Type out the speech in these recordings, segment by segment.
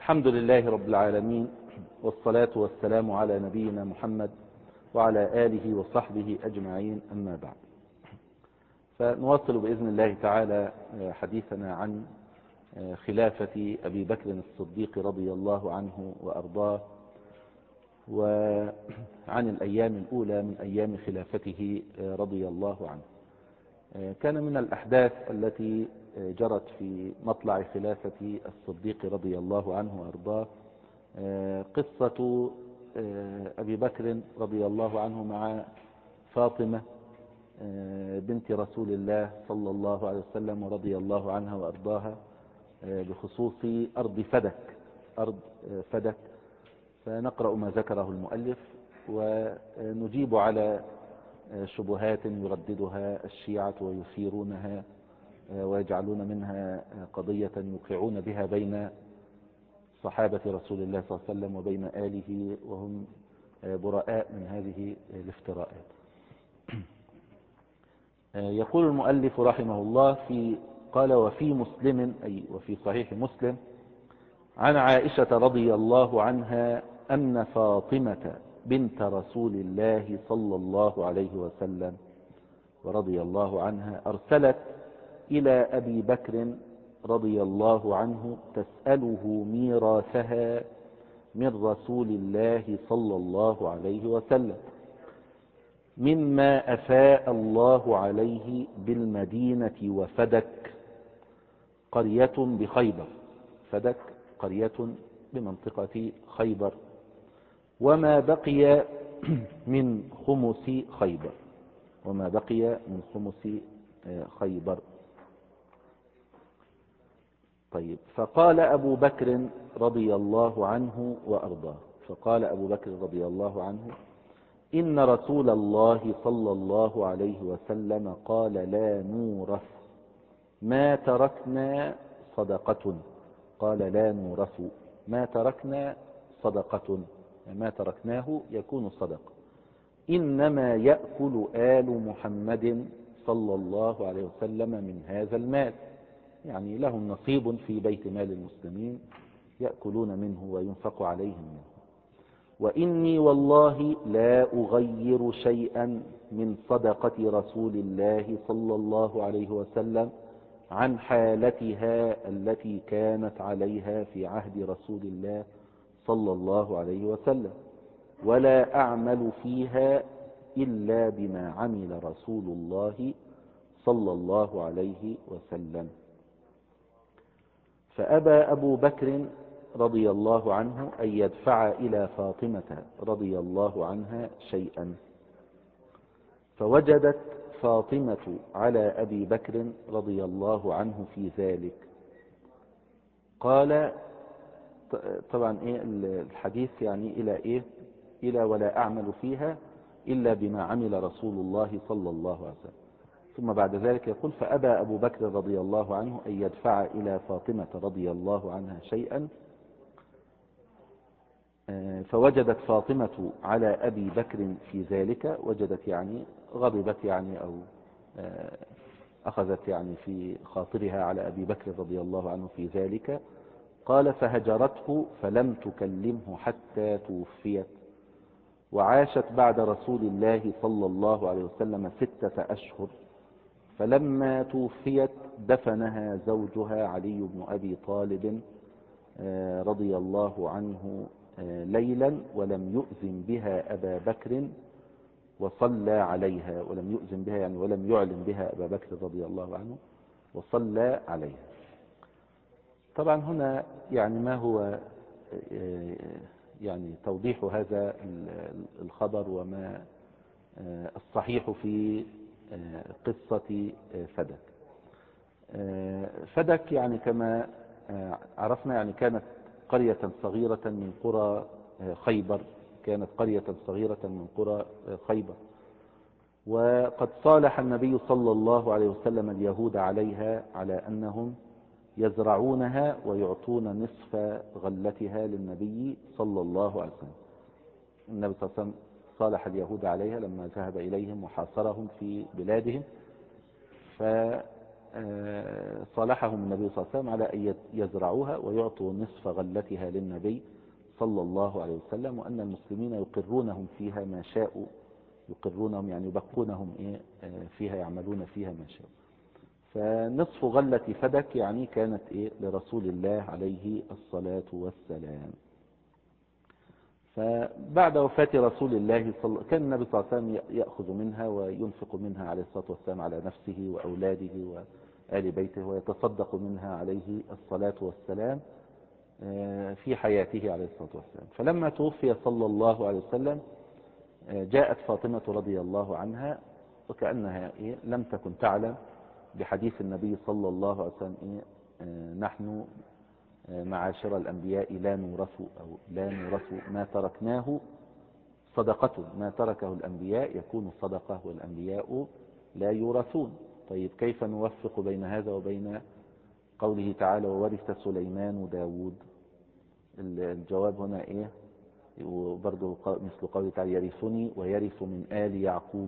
الحمد لله رب العالمين، والصلاة والسلام على نبينا محمد وعلى آله وصحبه أجمعين، أما بعد. فنواصل بإذن الله تعالى حديثنا عن خلافة أبي بكر الصديق رضي الله عنه وأرضاه، وعن الأيام الأولى من أيام خلافته رضي الله عنه. كان من الأحداث التي جرت في مطلع خلافة الصديق رضي الله عنه وأرضاه قصة أبي بكر رضي الله عنه مع فاطمة بنت رسول الله صلى الله عليه وسلم ورضي الله عنها وأرضاها بخصوص أرض فدك. فنقرأ ما ذكره المؤلف ونجيب على شبهات يرددها الشيعة ويثيرونها ويجعلون منها قضية يوقعون بها بين صحابة رسول الله صلى الله عليه وسلم وبين آله، وهم براء من هذه الافتراءات. يقول المؤلف رحمه الله قال: وفي مسلم، أي وفي صحيح مسلم، عن عائشة رضي الله عنها أن فاطمة بنت رسول الله صلى الله عليه وسلم ورضي الله عنها أرسلت إلى أبي بكر رضي الله عنه تسأله ميراثها من رسول الله صلى الله عليه وسلم مما أفاء الله عليه بالمدينة وفدك قرية بخيبر. فدك قرية بمنطقة خيبر، وما بقي من خمس خيبر. طيب. فقال أبو بكر رضي الله عنه وأرضاه، إن رسول الله صلى الله عليه وسلم قال: لا نورث ما تركنا صدقة. ما تركنا صدقة، ما تركناه يكون صدقة. إنما يأكل آل محمد صلى الله عليه وسلم من هذا المال، يعني لهم نصيب في بيت مال المسلمين يأكلون منه وينفق عليهم منه. وإني والله لا أغير شيئا من صدقة رسول الله صلى الله عليه وسلم عن حالتها التي كانت عليها في عهد رسول الله صلى الله عليه وسلم، ولا أعمل فيها إلا بما عمل رسول الله صلى الله عليه وسلم. فأبى أبو بكر رضي الله عنه أن يدفع إلى فاطمة رضي الله عنها شيئا، فوجدت فاطمة على أبي بكر رضي الله عنه في ذلك. قال طبعا الحديث يعني إلى ولا أعمل فيها إلا بما عمل رسول الله صلى الله عليه وسلم. ثم بعد ذلك يقول: فأبى أبو بكر رضي الله عنه أن يدفع إلى فاطمة رضي الله عنها شيئا، فوجدت فاطمة على أبي بكر في ذلك. وجدت يعني غضبت يعني أو أخذت يعني في خاطرها على أبي بكر رضي الله عنه في ذلك. قال: فهجرته فلم تكلمه حتى توفيت، وعاشت بعد رسول الله صلى الله عليه وسلم 6 أشهر. فلما توفيت دفنها زوجها علي بن أبي طالب رضي الله عنه ليلا، ولم يؤذن بها أبا بكر وصلى عليها. ولم يؤذن بها يعني ولم يعلن بها أبا بكر رضي الله عنه وصلى عليها. طبعا هنا يعني ما هو يعني توضيح هذا الخبر وما الصحيح في قصة فدك. فدك يعني كما عرفنا يعني كانت قرية صغيرة من قرى خيبر. وقد صالح النبي صلى الله عليه وسلم اليهود عليها على أنهم يزرعونها ويعطون نصف غلتها للنبي صلى الله عليه وسلم. النبي صلى الله عليه وسلم صالح اليهود عليها لما ذهب إليهم وحاصرهم في بلادهم، صالحهم النبي صلى الله عليه وسلم على أن يزرعوها ويعطوا نصف غلتها للنبي صلى الله عليه وسلم، وأن المسلمين يقرونهم فيها ما شاءوا، يقرونهم يعني يبقونهم فيها، يعملون فيها ما شاءوا. فنصف غلة فدك يعني كانت لرسول الله عليه الصلاة والسلام. فبعد وفاة رسول الله كان النبي صلى الله عليه وسلم يأخذ منها وينفق منها عليه الصلاة والسلام على نفسه وأولاده وآل بيته، ويتصدق منها عليه الصلاة والسلام في حياته عليه الصلاة والسلام. فلما توفي صلى الله عليه وسلم جاءت فاطمة رضي الله عنها وكأنها لم تكن تعلم بحديث النبي صلى الله عليه وسلم نحن معاشر الأنبياء لا نورث ما تركناه صدقة، ما تركه الأنبياء يكون صدقة والأنبياء لا يورثون. طيب كيف نوفق بين هذا وبين قوله تعالى وورث سليمان داود؟ الجواب هنا وبرضه مثل قوله تعالى يرثني ويرث من آل يعقوب.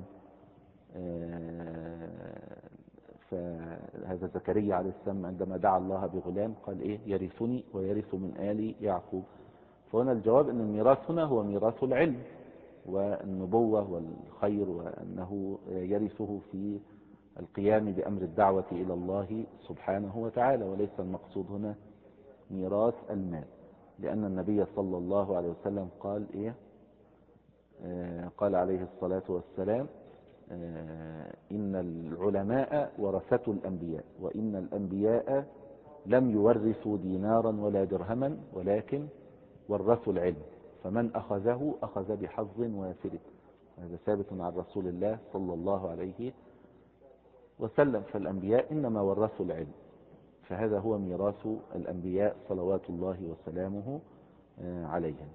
فهذا زكريا عليه السلام عندما دعا الله بغلام قال يرثني ويرث من آل يعقوب. فهنا الجواب أن الميراث هنا هو ميراث العلم والنبوة والخير، وأنه يرثه في القيام بأمر الدعوة إلى الله سبحانه وتعالى، وليس المقصود هنا ميراث المال. لأن النبي صلى الله عليه وسلم قال قال عليه الصلاة والسلام إن العلماء ورثة الأنبياء، وإن الأنبياء لم يورثوا دينارا ولا درهما ولكن ورثوا العلم، فمن أخذه أخذ بحظ وافر. هذا ثابت عن رسول الله صلى الله عليه وسلم. فالأنبياء إنما ورثوا العلم، فهذا هو ميراث الأنبياء صلوات الله وسلامه عليهم.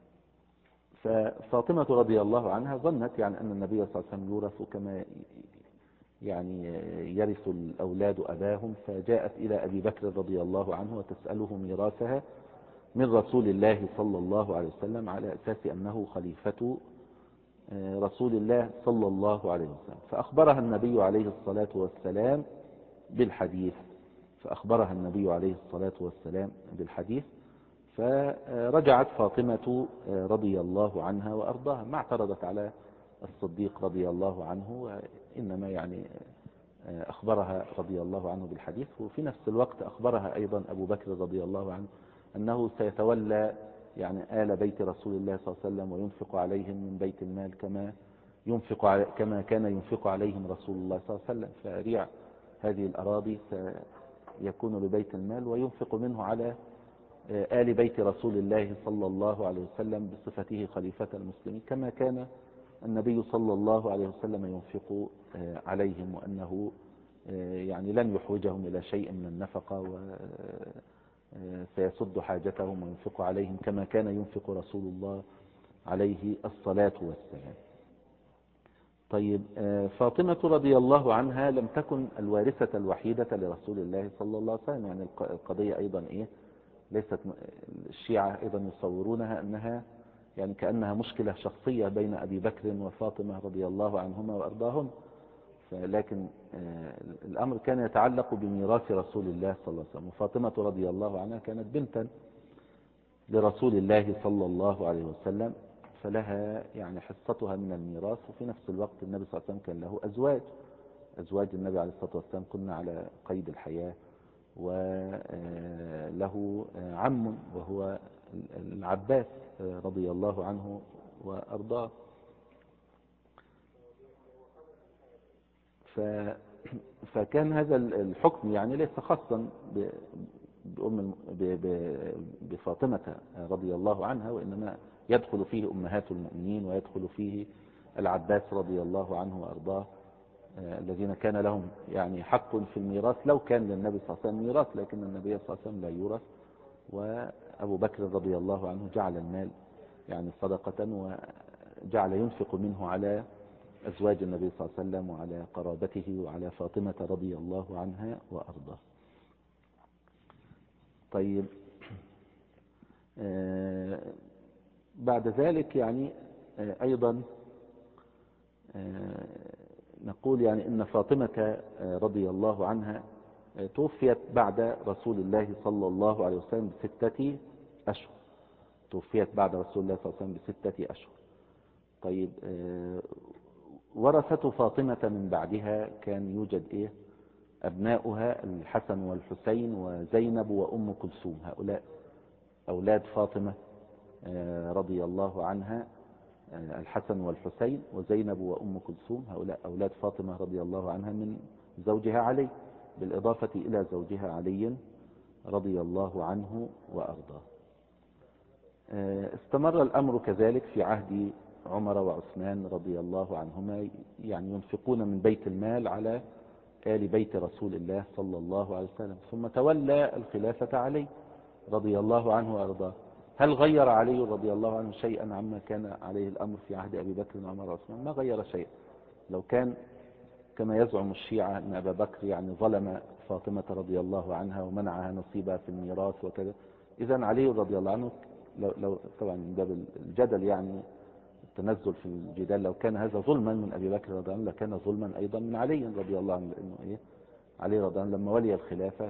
ففاطمة رضي الله عنها ظنت يعني أن النبي صلى الله عليه وسلم يورث كما يعني يرث الأولاد أباهم، فجاءت إلى أبي بكر رضي الله عنه وتسأله ميراثها من رسول الله صلى الله عليه وسلم على أساس أنه خليفة رسول الله صلى الله عليه وسلم. فأخبرها النبي عليه الصلاة والسلام بالحديث، فرجعت فاطمة رضي الله عنها وأرضاها، ما اعترضت على الصديق رضي الله عنه، وإنما يعني أخبرها رضي الله عنه بالحديث. وفي نفس الوقت أخبرها أيضا أبو بكر رضي الله عنه أنه سيتولى يعني آل بيت رسول الله صلى الله عليه وسلم وينفق عليهم من بيت المال كما كان ينفق عليهم رسول الله صلى الله عليه وسلم. فريع هذه الأراضي سيكون لبيت المال وينفق منه على آل بيت رسول الله صلى الله عليه وسلم بصفته خليفة المسلمين، كما كان النبي صلى الله عليه وسلم ينفق عليهم، وأنه يعني لن يحوجهم إلى شيء من النفقة وسيسد حاجتهم وينفق عليهم كما كان ينفق رسول الله عليه الصلاة والسلام. طيب فاطمة رضي الله عنها لم تكن الوارثة الوحيدة لرسول الله صلى الله عليه وسلم. يعني القضية أيضا ليست، الشيعة أيضا يصورونها أنها يعني كأنها مشكلة شخصية بين أبي بكر وفاطمة رضي الله عنهما وأرضاهم، لكن الأمر كان يتعلق بميراث رسول الله صلى الله عليه وسلم. وفاطمة رضي الله عنها كانت بنتا لرسول الله صلى الله عليه وسلم، فلها يعني حصتها من الميراث. وفي نفس الوقت النبي صلى الله عليه وسلم كان له أزواج النبي عليه الصلاة والسلام كنا على قيد الحياة، وله عم وهو العباس رضي الله عنه وأرضاه. فكان هذا الحكم يعني ليس خاصا بفاطمة رضي الله عنها، وإنما يدخل فيه أمهات المؤمنين ويدخل فيه العباس رضي الله عنه وأرضاه، الذين كان لهم يعني حق في الميراث لو كان للنبي صلى الله عليه وسلم ميراث، لكن النبي صلى الله عليه وسلم لا يورث. وأبو بكر رضي الله عنه جعل المال يعني صدقة وجعل ينفق منه على أزواج النبي صلى الله عليه وسلم وعلى قرابته وعلى فاطمة رضي الله عنها وأرضاه. طيب بعد ذلك يعني أيضا نقول يعني إن فاطمة رضي الله عنها توفيت بعد رسول الله صلى الله عليه وسلم ب6 أشهر. توفيت بعد رسول الله صلى الله عليه وسلم ب6 أشهر. طيب ورثة فاطمة من بعدها كان يوجد إيه؟ أبناؤها الحسن والحسين وزينب وأم كلثوم. هؤلاء أولاد فاطمة رضي الله عنها، الحسن والحسين وزينب وأم كلثوم، هؤلاء أولاد فاطمة رضي الله عنها من زوجها علي، بالإضافة إلى زوجها علي رضي الله عنه وأرضاه. استمر الأمر كذلك في عهد عمر وعثمان رضي الله عنهما، يعني ينفقون من بيت المال على آل بيت رسول الله صلى الله عليه وسلم. ثم تولى الخلافة علي رضي الله عنه وأرضاه. هل غير علي رضي الله عنه شيئا عما كان عليه الأمر في عهد أبي بكر وعمر وعثمان؟ ما غير شيئا. لو كان كما يزعم الشيعة أن أبا بكر يعني ظلم فاطمة رضي الله عنها ومنعها نصيبها في الميراث وكذا، إذن علي رضي الله عنه لو طبعا من باب الجدل، يعني التنزل في الجدال، لو كان هذا ظلما من أبي بكر رضي الله عنه لكان ظلما أيضا من علي رضي الله عنه، لأنه إيه؟ علي رضي الله عنه لما ولي الخلافة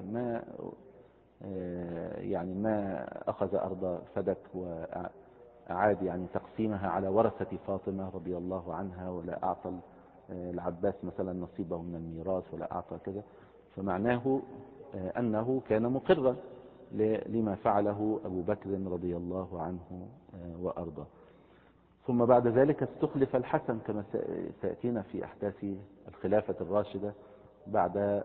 ما أخذ أرض فدك وأعاد يعني تقسيمها على ورثة فاطمة رضي الله عنها، ولا أعطى العباس مثلا نصيبه من الميراث ولا أعطى كذا. فمعناه أنه كان مقرا لما فعله أبو بكر رضي الله عنه وأرضاه. ثم بعد ذلك استخلف الحسن كما سيأتينا في أحداث الخلافة الراشدة بعد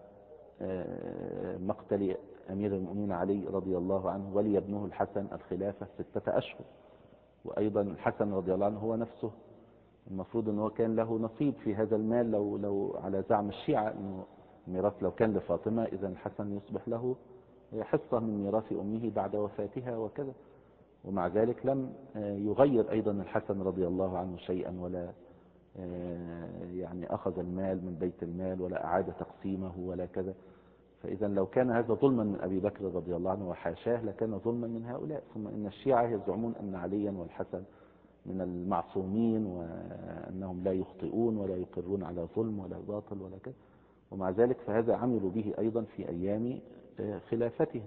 مقتل أمير المؤمنين علي رضي الله عنه، ولي ابنه الحسن الخلافة 6 أشهر. وأيضا الحسن رضي الله عنه هو نفسه المفروض أنه كان له نصيب في هذا المال، لو على زعم الشيعة أنه الميراث لو كان لفاطمة إذا الحسن يصبح له حصة من ميراث أمه بعد وفاتها وكذا. ومع ذلك لم يغير أيضا الحسن رضي الله عنه شيئا، ولا يعني أخذ المال من بيت المال ولا أعاد تقسيمه ولا كذا. فإذا لو كان هذا ظلما من أبي بكر رضي الله عنه وحاشاه لكان ظلما من هؤلاء. ثم إن الشيعة يزعمون أن عليا والحسن من المعصومين وأنهم لا يخطئون ولا يقرون على ظلم ولا باطل ولا كذا، ومع ذلك فهذا عملوا به أيضا في أيام خلافته.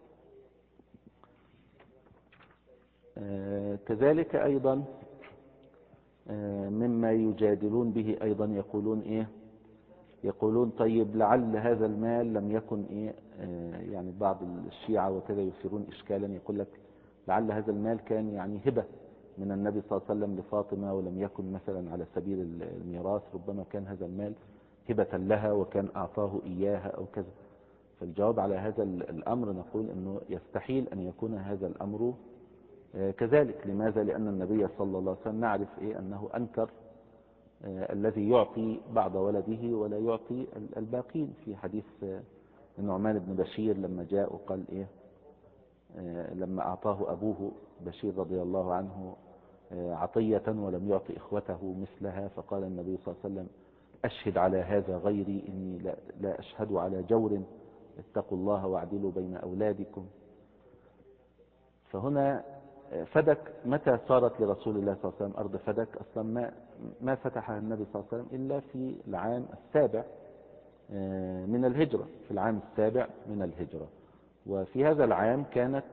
كذلك أيضا مما يجادلون به أيضا يقولون طيب لعل هذا المال لم يكن يعني بعض الشيعة وكذا يثيرون إشكالا، يقول لك لعل هذا المال كان يعني هبة من النبي صلى الله عليه وسلم لفاطمة ولم يكن مثلا على سبيل الميراث، ربما كان هذا المال هبة لها وكان أعطاه إياها أو كذا. فالجواب على هذا الأمر نقول أنه يستحيل أن يكون هذا الأمر كذلك. لماذا؟ لأن النبي صلى الله عليه وسلم نعرف أنه أنكر الذي يعطي بعض ولده ولا يعطي الباقين. في حديث النعمان بن بشير لما جاء وقال لما أعطاه أبوه بشير رضي الله عنه عطية ولم يعطي إخوته مثلها، فقال النبي صلى الله عليه وسلم أشهد على هذا غيري إني لا أشهد على جور، اتقوا الله واعدلوا بين أولادكم. فهنا فدك متى صارت لرسول الله صلى الله عليه وسلم أرض فدك؟ أصلا ما فتحها النبي صلى الله عليه وسلم إلا في العام 7 من الهجرة، في العام 7 من الهجرة. وفي هذا العام كانت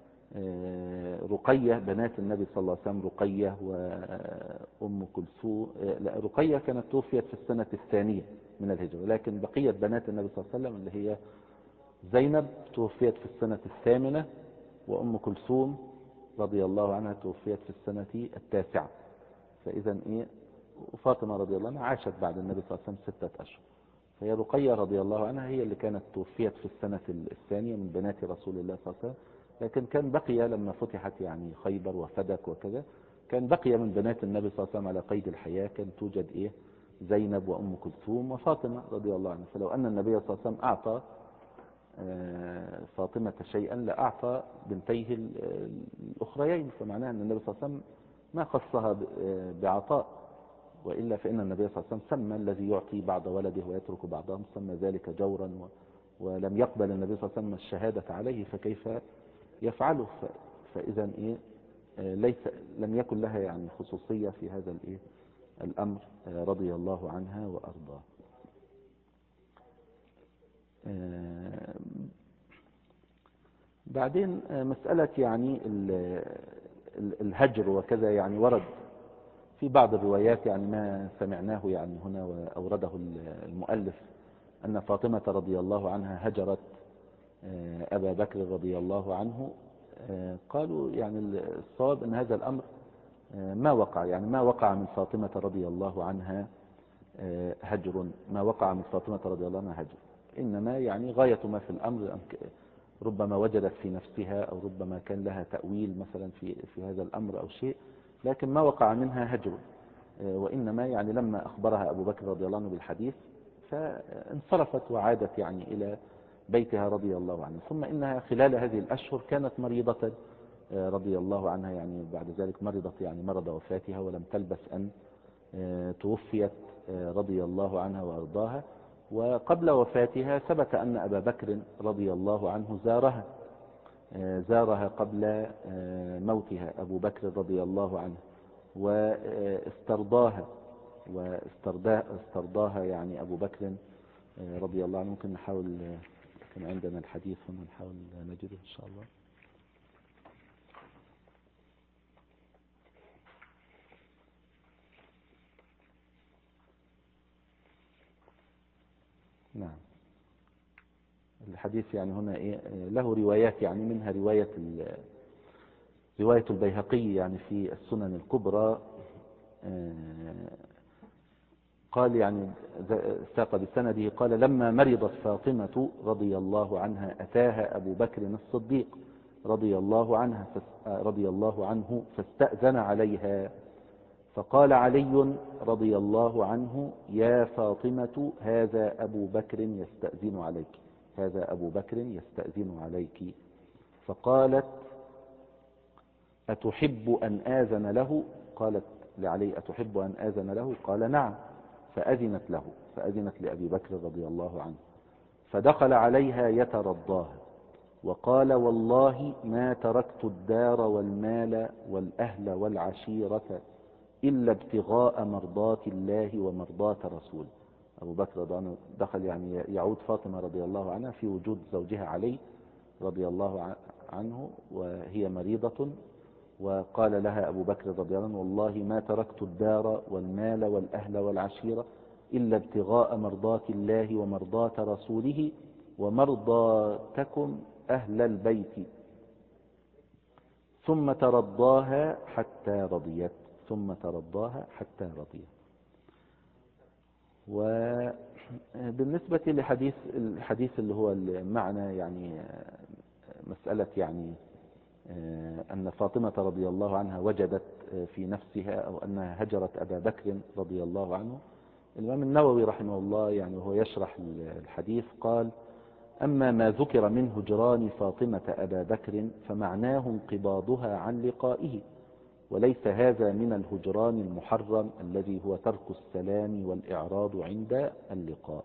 رقية بنات النبي صلى الله عليه وسلم، رقية وأم كلثوم، رقية كانت توفيت في السنة 2 من الهجرة، لكن بقية بنات النبي صلى الله عليه وسلم اللي هي زينب توفيت في السنة 8، وأم كلثوم رضي الله عنها توفيت في السنة 9. فإذا وفاطمة رضي الله عنها عاشت بعد النبي صلى الله عليه وسلم 6 أشهر. فهي رقية رضي الله عنها هي اللي كانت توفيت في السنة 2 من بنات رسول الله صلى الله عليه وسلم. لكن كان بقي لما فتحت يعني خيبر وفدك وكذا، كان بقي من بنات النبي صلى الله عليه وسلم على قيد الحياة كان توجد زينب وأم كلثوم وفاطمة رضي الله عنها. فلو أن النبي صلى الله عليه وسلم أعطى فاطمة شيئا لأعطى بنتيه الأخريين، فمعناه أن النبي صلى الله عليه وسلم ما خصها بعطاء، وإلا فإن النبي صلى الله عليه وسلم سمى الذي يعطي بعض ولده ويترك بعضهم سمى ذلك جورا، ولم يقبل النبي صلى الله عليه وسلم الشهادة عليه، فكيف يفعله؟ فإذا لم يكن لها يعني خصوصية في هذا الأمر رضي الله عنها وأرضاه. بعدين مسألة يعني الهجر وكذا، يعني ورد في بعض الروايات، يعني ما سمعناه يعني هنا وأورده المؤلف، أن فاطمة رضي الله عنها هجرت أبا بكر رضي الله عنه. قالوا يعني الصواب أن هذا الأمر ما وقع، يعني ما وقع من فاطمة رضي الله عنها هجر، ما وقع من فاطمة رضي الله عنها هجر، إنما يعني غاية ما في الأمر ربما وجدت في نفسها، أو ربما كان لها تأويل مثلا في هذا الأمر أو شيء، لكن ما وقع منها هجر. وإنما يعني لما أخبرها أبو بكر رضي الله عنه بالحديث فانصرفت وعادت يعني إلى بيتها رضي الله عنها. ثم إنها خلال هذه الأشهر كانت مريضة رضي الله عنها، يعني بعد ذلك مرضت يعني مرض وفاتها، ولم تلبس أن توفيت رضي الله عنها وأرضاها. وقبل وفاتها ثبت أن أبا بكر رضي الله عنه زارها قبل موتها أبو بكر رضي الله عنه، واسترضاها يعني أبو بكر رضي الله عنه. ممكن نحاول، كان عندنا الحديث هنا نحاول نجده إن شاء الله. نعم، الحديث يعني هنا له روايات، يعني منها رواية البيهقي يعني في السنن الكبرى. قال يعني ساق بسنده قال: لما مرضت فاطمة رضي الله عنها أتاها أبو بكر الصديق رضي الله عنه فاستأذن عليها، فقال علي رضي الله عنه: يا فاطمة هذا أبو بكر يستأذن عليك. فقالت: أتحب أن آذن له؟ قالت لعلي: أتحب أن آذن له؟ قال: نعم. فأذنت لأبي بكر رضي الله عنه، فدخل عليها يترضاها، وقال: والله ما تركت الدار والمال والأهل والعشيرة إلا ابتغاء مرضات الله ومرضات رسوله. أبو بكر رضي الله عنه دخل يعني يعود فاطمة رضي الله عنها في وجود زوجها علي رضي الله عنه وهي مريضة، وقال لها أبو بكر رضي الله عنه: والله ما تركت الدار والمال والأهل والعشيرة إلا ابتغاء مرضات الله ومرضات رسوله ومرضاتكم أهل البيت. ثم ترضاها حتى رضيت. وبالنسبة الحديث اللي هو المعنى، يعني مسألة يعني أن فاطمة رضي الله عنها وجدت في نفسها أو أنها هجرت أبا بكر رضي الله عنه. الإمام النووي رحمه الله يعني وهو يشرح الحديث قال: أما ما ذكر من هجران فاطمة أبا بكر فمعناه انقباضها عن لقائه، وليس هذا من الهجران المحرم الذي هو ترك السلام والإعراض عند اللقاء.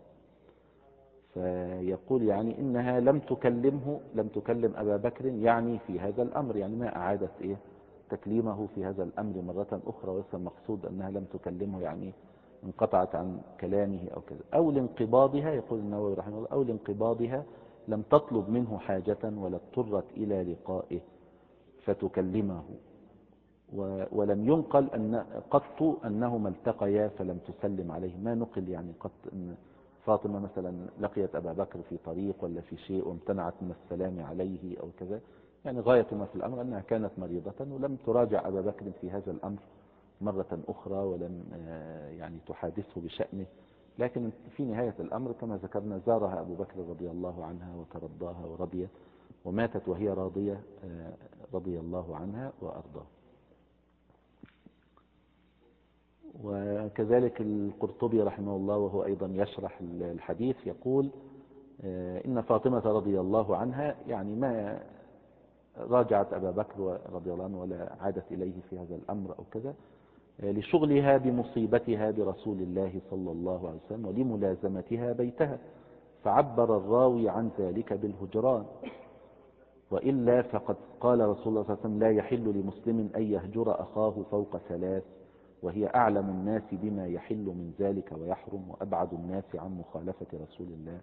فيقول يعني إنها لم تكلم أبا بكر يعني في هذا الأمر، يعني ما أعادت تكليمه في هذا الأمر مرة أخرى، وليس المقصود أنها لم تكلمه يعني انقطعت عن كلامه أو كذا. أو لانقباضها، يقول النووي رحمه الله: أو لانقباضها لم تطلب منه حاجة ولا اضطرت إلى لقائه فتكلمه. ولم ينقل قط أنهما التقيا فلم تسلم عليه، ما نقل يعني قط أن فاطمة مثلا لقيت أبا بكر في طريق ولا في شيء وامتنعت من السلام عليه أو كذا. يعني غاية ما في الأمر أنها كانت مريضة ولم تراجع أبا بكر في هذا الأمر مرة أخرى، ولم يعني تحادثه بشأنه. لكن في نهاية الأمر كما ذكرنا زارها أبو بكر رضي الله عنها وترضاها ورضيت، وماتت وهي راضية رضي الله عنها وأرضاها. وكذلك القرطبي رحمه الله وهو أيضا يشرح الحديث يقول: إن فاطمة رضي الله عنها يعني ما راجعت أبا بكر رضي الله عنه ولا عادت إليه في هذا الأمر أو كذا، لشغلها بمصيبتها برسول الله صلى الله عليه وسلم ولملازمتها بيتها، فعبر الراوي عن ذلك بالهجران. وإلا فقد قال رسول الله صلى الله عليه وسلم: لا يحل لمسلم أن يهجر أخاه فوق ثلاث، وهي أعلم الناس بما يحل من ذلك ويحرم، وأبعد الناس عن مخالفة رسول الله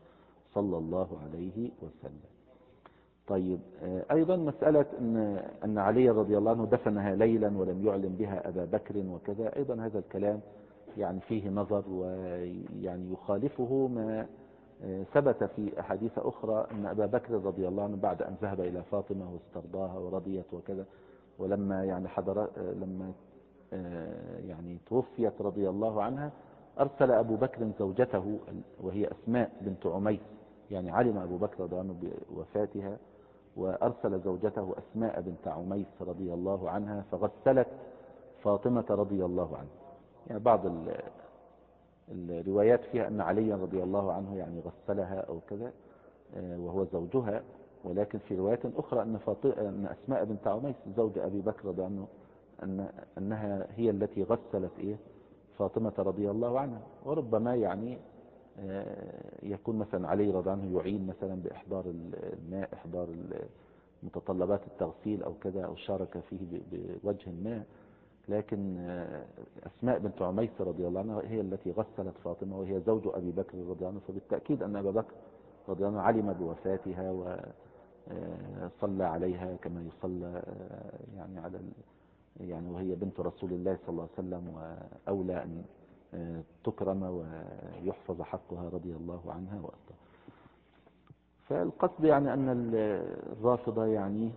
صلى الله عليه وسلم. طيب، أيضا مسألة أن علي رضي الله عنه دفنها ليلا ولم يعلم بها أبا بكر وكذا، أيضا هذا الكلام يعني فيه نظر، ويعني يخالفه ما ثبت في أحاديث أخرى أن أبا بكر رضي الله عنه بعد أن ذهب إلى فاطمة واسترضاها ورضيت وكذا، ولما يعني لما يعني توفيت رضي الله عنها، أرسل أبو بكر زوجته وهي أسماء بنت عميس، يعني علم أبو بكر رضي الله عنه بوفاتها، وأرسل زوجته أسماء بنت عميس رضي الله عنها فغسلت فاطمة رضي الله عنها. يعني بعض الروايات فيها أن علي رضي الله عنه يعني غسلها أو كذا وهو زوجها، ولكن في روايات أخرى أن أسماء بنت عميس زوج أبي بكر رضي الله عنه أنها هي التي غسلت فاطمة رضي الله عنها. وربما يعني يكون مثلا علي رضي الله عنه يعين مثلا بإحضار الماء، إحضار متطلبات التغسيل أو كذا، أو شارك فيه بوجه ما، لكن أسماء بنت عميس رضي الله عنها هي التي غسلت فاطمة وهي زوج أبي بكر رضي الله عنه، فبالتأكيد أن أبا بكر رضي الله عنه علم بوفاتها وصلى عليها كما يصلى يعني يعني وهي بنت رسول الله صلى الله عليه وسلم، وأولى أن تكرم ويحفظ حقها رضي الله عنها وأرضاها. فالقصد يعني أن الرافضة يعني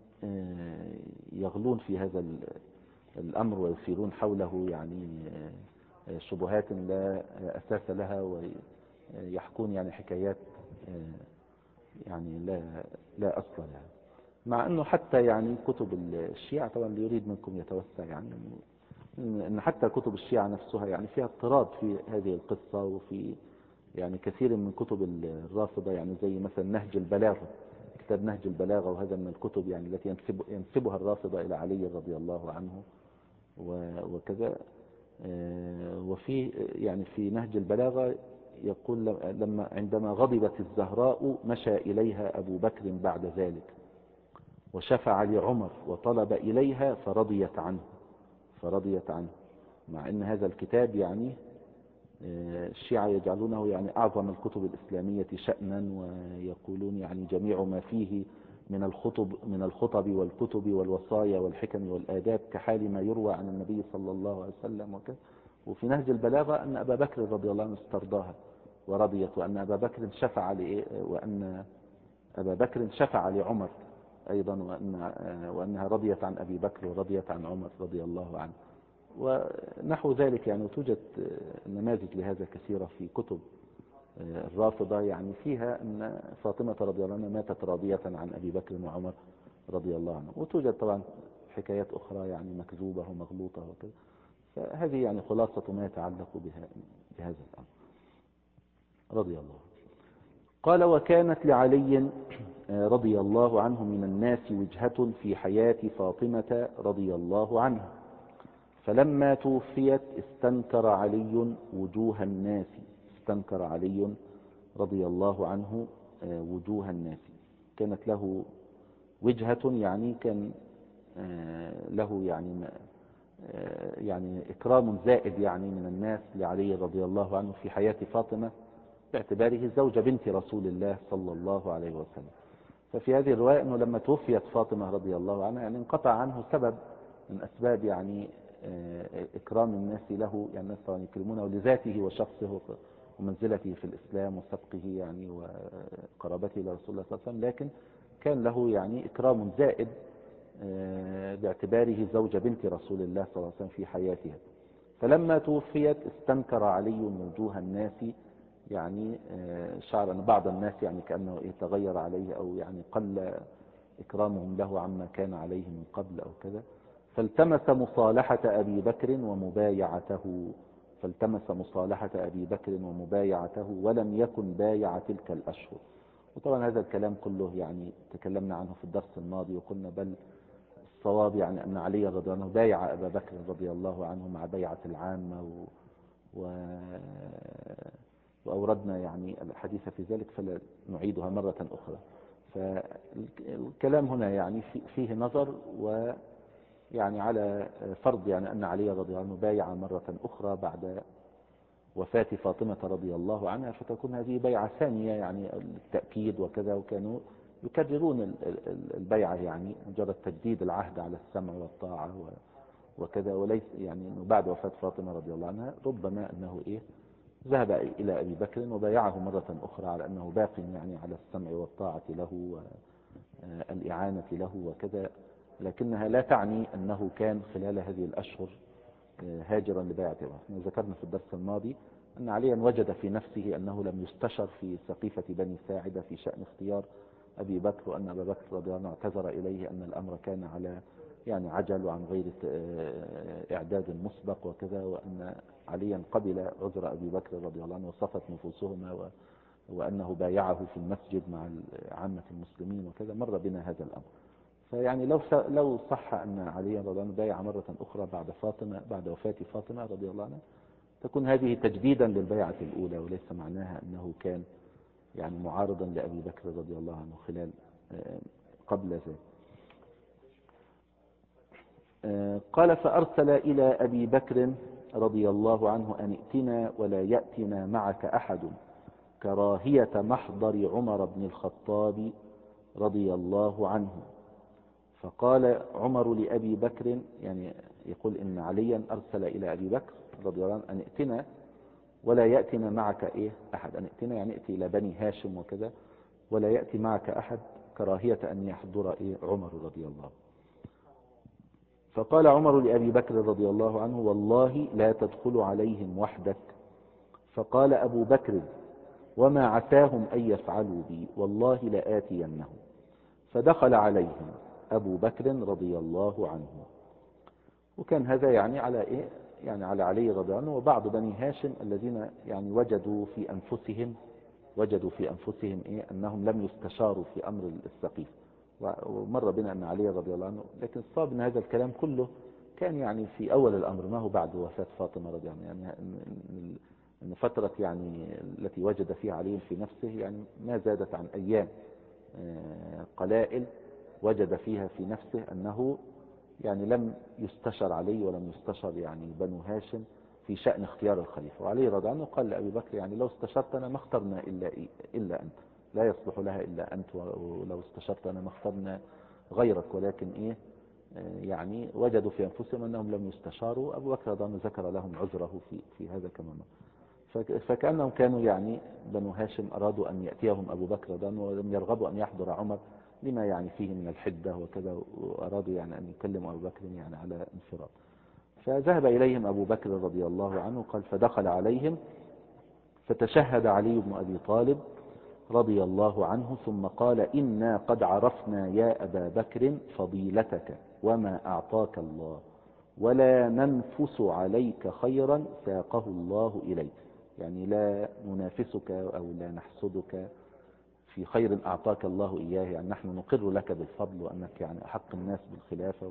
يغلون في هذا الأمر ويثيرون حوله يعني شبهات لا أساس لها، ويحكون يعني حكايات يعني لا أصل لها. مع أنه حتى يعني كتب الشيعة، طبعا اللي يريد منكم يتوسع، يعني أن حتى كتب الشيعة نفسها يعني فيها اضطراد في هذه القصة، وفي يعني كثير من كتب الرافضة، يعني زي مثلا نهج البلاغة، كتاب نهج البلاغة، وهذا من الكتب يعني التي ينسبها الرافضة إلى علي رضي الله عنه وكذا. وفي يعني في نهج البلاغة يقول عندما غضبت الزهراء مشى إليها أبو بكر بعد ذلك وشفع لعمر وطلب إليها فرضيت عنه. مع أن هذا الكتاب يعني الشيعة يجعلونه يعني أعظم الكتب الإسلامية شأنا، ويقولون يعني جميع ما فيه من الخطب والكتب والوصايا والحكم والآداب كحال ما يروى عن النبي صلى الله عليه وسلم وكذا. وفي نهج البلاغة أن أبا بكر رضي الله عنه استرضاها ورضيت، وأن أبا بكر شفع لعمر أيضا، وأنها رضيت عن أبي بكر ورضيت عن عمر رضي الله عنه ونحو ذلك. يعني توجد نماذج لهذا كثيرة في كتب الرافضة، يعني فيها أن فاطمة رضي الله عنها ماتت راضية عن أبي بكر وعمر رضي الله عنه. وتوجد طبعا حكايات أخرى يعني مكذوبة ومغلوطة وكذا. فهذه يعني خلاصة ما يتعلق بهذا الأمر رضي الله عنه. قال: وكانت لعلي رضي الله عنه من الناس وجهة في حياة فاطمة رضي الله عنها، فلما توفيت استنكر علي رضي الله عنه وجوه الناس. كانت له وجهة، يعني كان له يعني إكرام زائد يعني من الناس لعلي رضي الله عنه في حياة فاطمة، باعتباره زوج بنت رسول الله صلى الله عليه وسلم. ففي هذه الرواية أنه لما توفيت فاطمة رضي الله عنها يعني انقطع عنه سبب من أسباب يعني إكرام الناس له، يعني الناس طبعا يكرمونه لذاته وشخصه ومنزلته في الإسلام وسبقه يعني وقرابته لرسول الله صلى الله عليه وسلم، لكن كان له يعني إكرام زائد باعتباره زوج بنت رسول الله صلى الله عليه وسلم في حياتها. فلما توفيت استنكر علي وجوه الناس، يعني شعر أن بعض الناس يعني كأنه تغير عليه، أو يعني قل إكرامهم له عما كان عليه من قبل أو كذا. فالتمس مصالحة أبي بكر ومبايعته ولم يكن بايع تلك الأشهر. وطبعا هذا الكلام كله يعني تكلمنا عنه في الدرس الماضي، وقلنا بل الصواب يعني أن علي رضي الله عنه بايع أبا بكر رضي الله عنه مع بيعة العامة، وأوردنا يعني الحديث في ذلك فلا نعيدها مرة أخرى. فالكلام هنا يعني فيه نظر، ويعني على فرض يعني أن علي رضي الله عنه بايع مرة أخرى بعد وفاة فاطمة رضي الله عنها، فتكون هذه بيعة ثانية يعني التأكيد وكذا، وكانوا يكررون البيعة يعني مجرد تجديد العهد على السمع والطاعة وكذا، وليس يعني أنه بعد وفاة فاطمة رضي الله عنها ربما أنه ذهب إلى أبي بكر وبايعه مرة أخرى على أنه باق يعني على السمع والطاعة له والإعانة له وكذا، لكنها لا تعني أنه كان خلال هذه الأشهر هاجرا لبيعته. احنا ذكرنا في الدرس الماضي أن عليا وجد في نفسه أنه لم يستشر في سقيفة بني ساعدة في شأن اختيار أبي بكر، وأن أبا بكر رضي الله عنه اعتذر إليه أن الأمر كان على يعني عجل وعن غير إعداد مسبق وكذا، وأن عليا قبل عذر أبي بكر رضي الله عنه وصفت نفوسهما، وأنه بايعه في المسجد مع عامة المسلمين وكذا. مر بنا هذا الأمر. فيعني لو صح أن علي رضي الله عنه بايع مرة أخرى بعد وفاة فاطمة رضي الله عنها، تكون هذه تجديدا للبيعة الأولى، وليس معناها أنه كان يعني معارضا لأبي بكر رضي الله عنه خلال قبل ذلك. قال فأرسل إلى أبي بكر رضي الله عنه أن ائتنا ولا يأتنا معك أحد كراهية محضر عمر بن الخطاب رضي الله عنه. فقال عمر لأبي بكر، يعني يقول إن عليا أرسل إلى أبي بكر رضي الله عنه أن ائتنا ولا يأتنا معك أحد، أن ائتنا يعني ائتي إلى بني هاشم وكذا، ولا يأتي معك أحد كراهية أن يحضر عمر رضي الله عنه. فقال عمر لأبي بكر رضي الله عنه والله لا تدخل عليهم وحدك. فقال أبو بكر وما عساهم أن يفعلوا بي، والله لآتينهم. فدخل عليهم أبو بكر رضي الله عنه. وكان هذا يعني على يعني على علي رضي الله عنه وبعض بني هاشم الذين يعني وجدوا في أنفسهم أنهم لم يستشاروا في أمر السقيف. ومر بنا أن علي رضي الله عنه، لكن الصواب أن هذا الكلام كله كان يعني في أول الأمر، ما هو بعد وفاة فاطمة رضي الله عنها، يعني أن فترة يعني التي وجد فيها علي في نفسه يعني ما زادت عن أيام قلائل، وجد فيها في نفسه أنه يعني لم يستشر علي ولم يستشر يعني بنو هاشم في شأن اختيار الخليفة. وعلي رضي عنه قال لأبي بكر يعني لو استشرتنا ما اخترنا إلا أنت، لا يصلح لها إلا أنت، ولو استشرتنا ما اخترنا غيرك، ولكن يعني وجدوا في أنفسهم أنهم لم يستشاروا. أبو بكر رضي عنه ذكر لهم عذره في هذا كمان. فكأنهم كانوا يعني بنو هاشم أرادوا أن يأتيهم أبو بكر رضي عنه، ولم يرغبوا أن يحضر عمر لما يعني فيه من الحدة وكذا، وأرادوا يعني أن يكلموا أبو بكر يعني على انفراد. فذهب إليهم أبو بكر رضي الله عنه. قال فدخل عليهم فتشهد علي بن أبي طالب رضي الله عنه، ثم قال إنا قد عرفنا يا أبا بكر فضيلتك وما أعطاك الله، ولا ننفس عليك خيرا ساقه الله إليك، يعني لا ننافسك أو لا نحسدك في خير أعطاك الله إياه، يعني نحن نقر لك بالفضل وأنك يعني أحق الناس بالخلافة،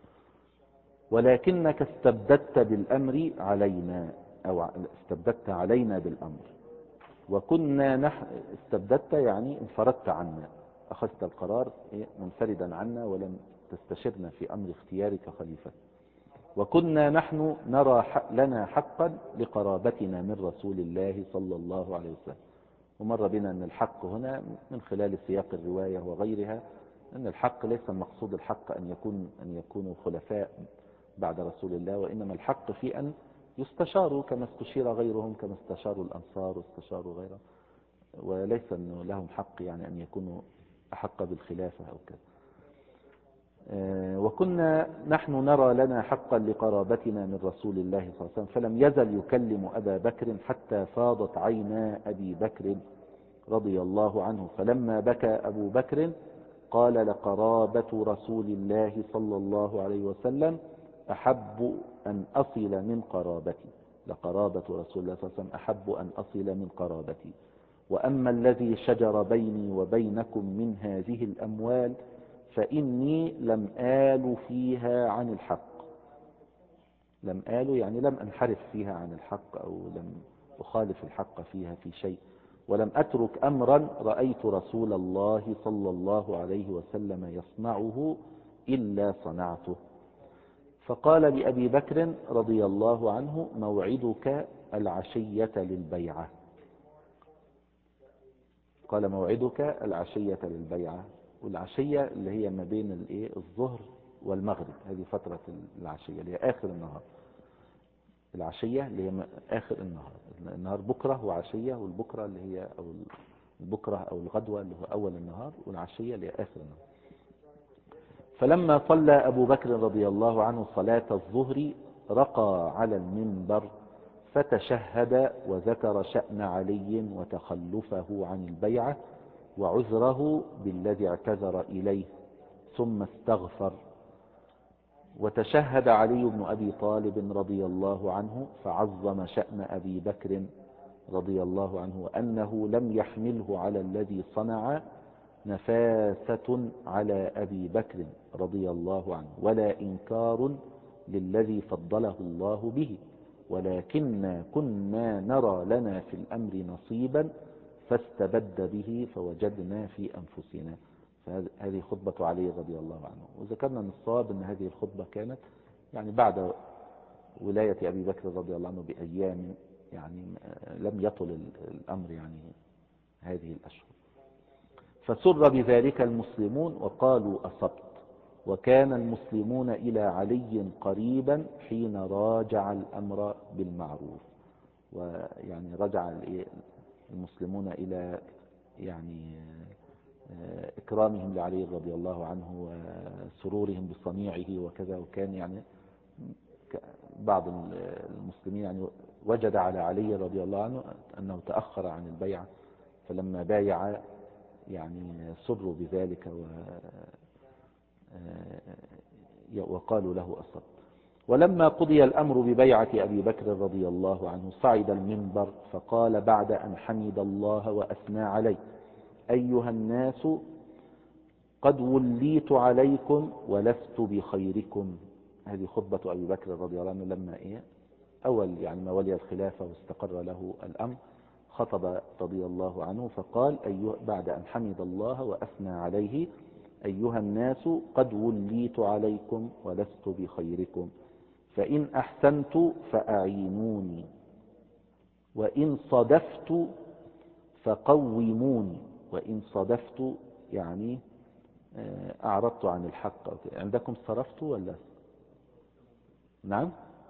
ولكنك استبددت بالأمر علينا، أو استبددت علينا بالأمر، وكنا استبددت يعني انفردت عنا، أخذت القرار منفردا عنا ولم تستشرنا في أمر اختيارك خليفة، وكنا نحن نرى لنا حقا لقرابتنا من رسول الله صلى الله عليه وسلم. ومر بنا أن الحق هنا من خلال سياق الرواية وغيرها أن الحق ليس المقصود الحق أن يكونوا خلفاء بعد رسول الله، وإنما الحق في أن يستشاروا كما استشير غيرهم، كما استشاروا الأنصار واستشاروا غيرهم، وليس أنه لهم حق يعني أن يكونوا أحق بالخلافة أو كذا. وكنا نحن نرى لنا حقا لقرابتنا من رسول الله صلى الله عليه وسلم. فلم يزل يكلم أبا بكر حتى فاضت عينا أبي بكر رضي الله عنه. فلما بكى أبو بكر قال لقرابة رسول الله صلى الله عليه وسلم أحب أن أصل من قرابتي، لقرابة رسول الله صلى الله عليه وسلم أحب أن أصل من قرابتي، وأما الذي شجر بيني وبينكم من هذه الأموال فإني لم آل فيها عن الحق. لم آل يعني لم أنحرف فيها عن الحق، أو لم أخالف الحق فيها في شيء، ولم أترك أمرا رأيت رسول الله صلى الله عليه وسلم يصنعه إلا صنعته. فقال لأبي بكر رضي الله عنه موعدك العشية للبيعة. قال موعدك العشية للبيعة، والعشية اللي هي ما بين الظهر والمغرب، هذه فترة العشية اللي هي آخر النهار. العشية اللي هي آخر النهار، النهار بكرة وعشية، والبكرة اللي هي أو البكرة أو الغدوة اللي هو أول النهار، والعشية اللي هي آخر النهار. فلما صلى أبو بكر رضي الله عنه صلاة الظهر رقى على المنبر فتشهد وذكر شأن علي وتخلفه عن البيعة وعذره بالذي اعتذر إليه، ثم استغفر. وتشهد علي بن أبي طالب رضي الله عنه فعظم شأن أبي بكر رضي الله عنه، وأنه لم يحمله على الذي صنع نفاسة على أبي بكر رضي الله عنه، ولا إنكار للذي فضله الله به، ولكننا كنا نرى لنا في الأمر نصيبا فاستبد به فوجدنا في أنفسنا. فهذه خطبة علي رضي الله عنه. وذكرنا من الصواب أن هذه الخطبة كانت يعني بعد ولاية أبي بكر رضي الله عنه بأيام، يعني لم يطل الأمر يعني هذه الأشهر. فسر بذلك المسلمون وقالوا أصبت. وكان المسلمون إلى علي قريبا حين راجع الأمر بالمعروف، ويعني رجع المسلمون إلى يعني إكرامهم لعلي رضي الله عنه وسرورهم بصنيعه وكذا. وكان يعني بعض المسلمين يعني وجد على علي رضي الله عنه أنه تأخر عن البيعة، فلما بايع يعني سروا بذلك وقالوا له أصبت. ولما قضي الأمر ببيعة أبي بكر رضي الله عنه صعد المنبر فقال بعد أن حمد الله وأثنى عليه: أيها الناس، قد وليت عليكم ولست بخيركم. هذه خطبة أبي بكر رضي الله عنه لما أول يعني ما ولي الخلافة واستقر له الأمر، خطب رضي الله عنه فقال بعد أن حمد الله وأثنى عليه: أيها الناس، قد وليت عليكم ولست بخيركم، فإن أحسنت فأعينوني، وإن صدفت فقوموني. وإن صدفت يعني أعرضت عن الحق. عندكم صرفت ولا نعم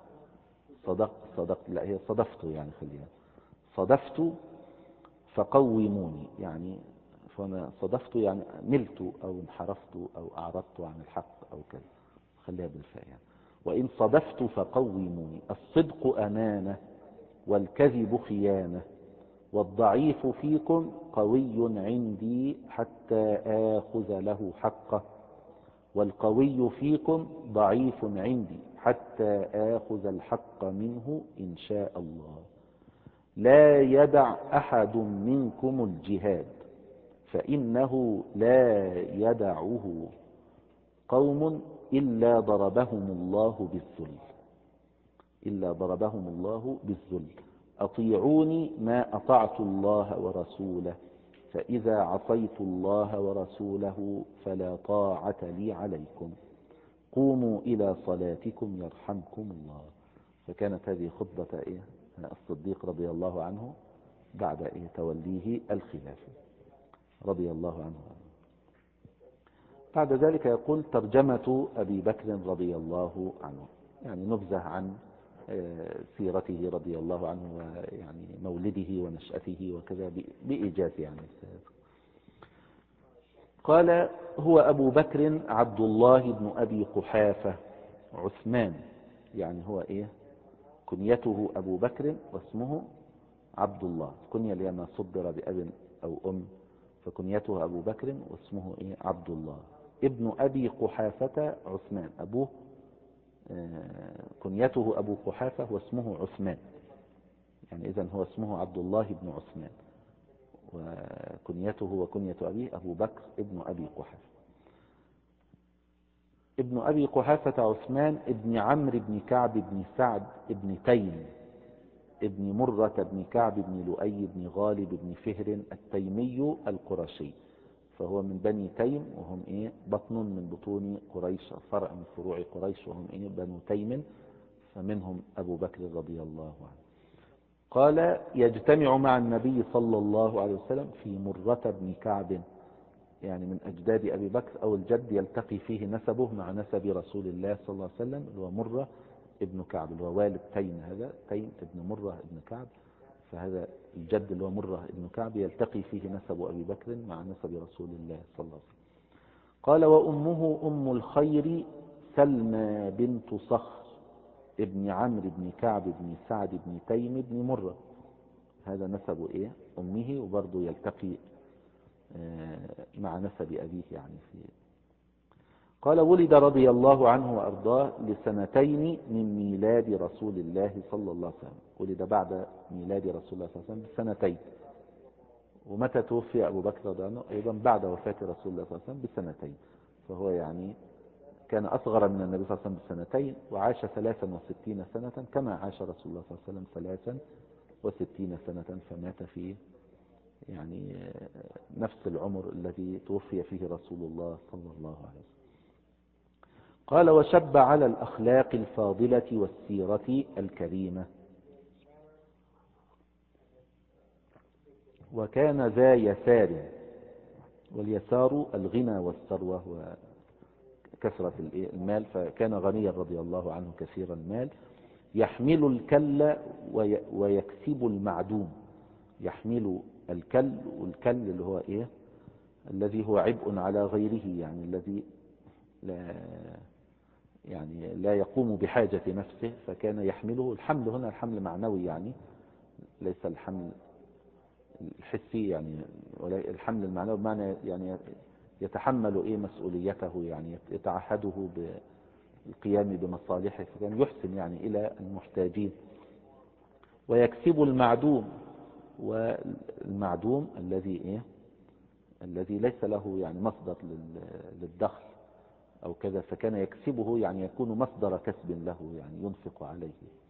صدقت لا، هي صدفت يعني خليها صدفت فقوموني، يعني فأنا صدفت يعني ملت أو انحرفت أو أعرضت عن الحق أو كذا، خليها بالفاء يعني. وإن صدفت فقوموني. الصدق أمانة والكذب خيانة، والضعيف فيكم قوي عندي حتى آخذ له حقه، والقوي فيكم ضعيف عندي حتى آخذ الحق منه إن شاء الله. لا يدع أحد منكم الجهاد، فإنه لا يدعه قوم إلا ضربهم الله بالذل، إلا ضربهم الله بالذل. أطيعوني ما أطعت الله ورسوله، فإذا عصيت الله ورسوله فلا طاعة لي عليكم. قوموا إلى صلاتكم يرحمكم الله. فكانت هذه خطبة الصديق رضي الله عنه بعد توليه الخلافة رضي الله عنه. بعد ذلك يقول: ترجمة أبي بكر رضي الله عنه، يعني نبذة عن سيرته رضي الله عنه، ويعني مولده ونشأته وكذا بإيجاز يعني. قال: هو أبو بكر عبد الله بن أبي قحافة عثمان، يعني هو كنيته أبو بكر واسمه عبد الله، كنية لما صدر بأب أو أم، فكنيته أبو بكر واسمه عبد الله ابن أبي قحافة عثمان. أبوه كنيته أبو قحافة واسمه عثمان، يعني إذن هو اسمه عبد الله بن عثمان، وكنيته وكنية أبيه أبو بكر ابن أبي قحافة. ابن أبي قحافة عثمان ابن عمرو بن كعب بن سعد ابن تيم ابن مرة بن كعب بن لؤي بن غالب بن فهر التيمي القرشي، فهو من بني تيم، وهم بطن من بطون قريش، فرع من فروع قريش، وهم بنو تيم، فمنهم أبو بكر رضي الله عنه. قال يجتمع مع النبي صلى الله عليه وسلم في مرة بن كعب، يعني من أجداد أبي بكر، أو الجد يلتقي فيه نسبه مع نسب رسول الله صلى الله عليه وسلم، اللي هو مرة ابن كعب، اللي هو والد تيم، هذا تيم ابن مرة ابن كعب، فهذا الجد اللي هو مرة ابن كعب يلتقي فيه نسب أبي بكر مع نسب رسول الله صلى الله عليه وسلم. قال وأمه أم الخير سلمى بنت صخر ابن عمرو بن كعب بن سعد بن تيم بن مرة، هذا نسب إيه أمه، وبرضه يلتقي مع نسب أبيه يعني في. قال ولد رضي الله عنه وأرضاه لسنتين من ميلاد رسول الله صلى الله عليه وسلم، ولد بعد ميلاد رسول الله صلى الله عليه وسلم بسنتين. ومتى توفي أبو بكر رضي الله عنه؟ أيضا بعد وفاة رسول الله صلى الله عليه وسلم بسنتين، فهو يعني كان أصغر من النبي صلى الله عليه وسلم بسنتين، وعاش 63 سنة كما عاش رسول الله صلى الله عليه وسلم 63 سنة، فمات في يعني نفس العمر الذي توفي فيه رسول الله صلى الله عليه وسلم. قال وشب على الأخلاق الفاضلة والسيرة الكريمة، وكان ذا يسار، واليسار الغنى والثروة وكثرة المال، فكان غنيا رضي الله عنه كثير المال، يحمل الكل ويكسب المعدوم. يحمل الكل، والكل اللي هو ايه؟ الذي هو عبء على غيره، يعني الذي لا يقوم بحاجة نفسه، فكان يحمله. الحمل هنا الحمل معنوي، يعني ليس الحمل الحسي، يعني الحمل المعنوي بمعنى يعني يتحمل ايه مسؤوليته، يعني يتعهده بالقيام بمصالحه، فكان يحسن يعني الى المحتاجين. ويكسب المعدوم، والمعدوم الذي ايه؟ الذي ليس له يعني مصدر للدخل او كذا، فكان يكسبه، يعني يكون مصدر كسب له، يعني ينفق عليه.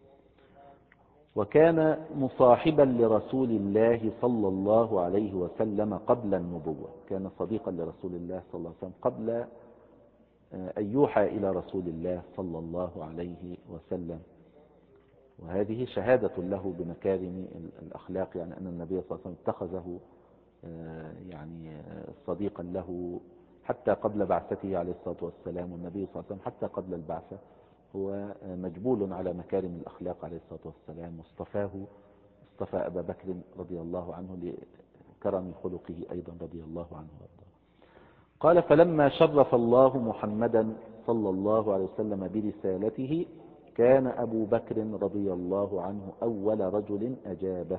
وكان مصاحبا لرسول الله صلى الله عليه وسلم قبل النبوة، كان صديقا لرسول الله صلى الله عليه وسلم قبل أن يوحى إلى رسول الله صلى الله عليه وسلم. وهذه شهادة له بمكارم الأخلاق، يعني أن النبي صلى الله عليه وسلم اتخذه يعني صديقا له حتى قبل بعثته عليه الصلاة والسلام. والنبي صلى الله عليه وسلم حتى قبل البعثة هو مجبول على مكارم الأخلاق عليه الصلاة والسلام، اصطفى أبا بكر رضي الله عنه لكرم خلقه أيضا رضي الله عنه وارضاه. قال فلما شرف الله محمدا صلى الله عليه وسلم برسالته، كان أبو بكر رضي الله عنه أول رجل أجابه.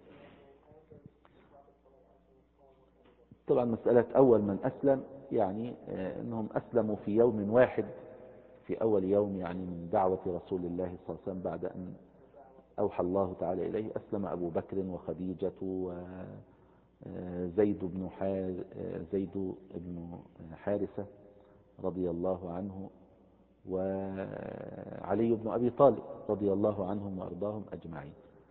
طبعا مسألة أول من أسلم، يعني أنهم أسلموا في يوم واحد، في أول يوم يعني من دعوة رسول الله صلى الله عليه وسلم، بعد أن أوحى الله تعالى إليه. أسلم أبو بكر وخديجة وزيد بن حارثة رضي الله عنه، وعلي بن أبي طالب رضي الله عنهم وأرضاهم أجمعين.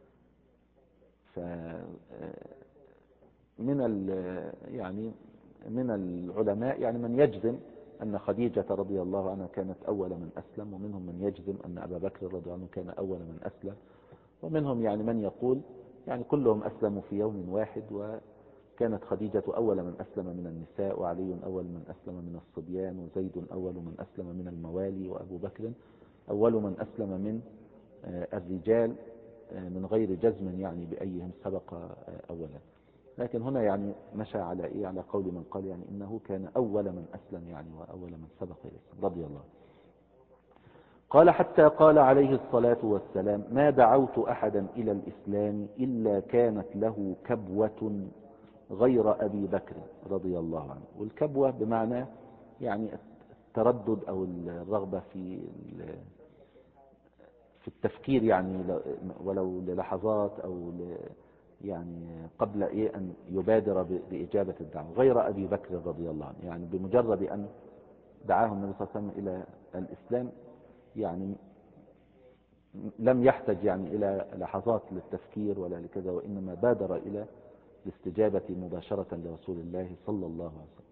من العلماء يعني من يجزم أن خديجة رضي الله عنها كانت أول من أسلم، ومنهم من يجزم أن أبا بكر رضي الله عنه كان أول من أسلم، ومنهم يعني من يقول يعني كلهم أسلموا في يوم واحد، وكانت خديجة أول من أسلم من النساء، وعلي أول من أسلم من الصبيان، وزيد أول من أسلم من الموالي، وأبو بكر أول من أسلم من الرجال، من غير جزم يعني بأيهم سبق أولا. لكن هنا يعني مشى على إيه؟ على قول من قال يعني إنه كان أول من أسلم، يعني وأول من سبق الإسلام رضي الله. قال حتى قال عليه الصلاة والسلام ما دعوت أحدا إلى الإسلام إلا كانت له كبوة غير أبي بكر رضي الله عنه. والكبوة بمعنى يعني التردد أو الرغبة في التفكير، يعني ولو للحظات أو يعني قبل إيه أن يبادر بإجابة الدعوة، غير أبي بكر رضي الله عنه. يعني بمجرد أن دعاه النبي صلى الله عليه وسلم إلى الإسلام يعني لم يحتج يعني إلى لحظات للتفكير ولا لكذا، وإنما بادر إلى الاستجابة مباشرة لرسول الله صلى الله عليه وسلم.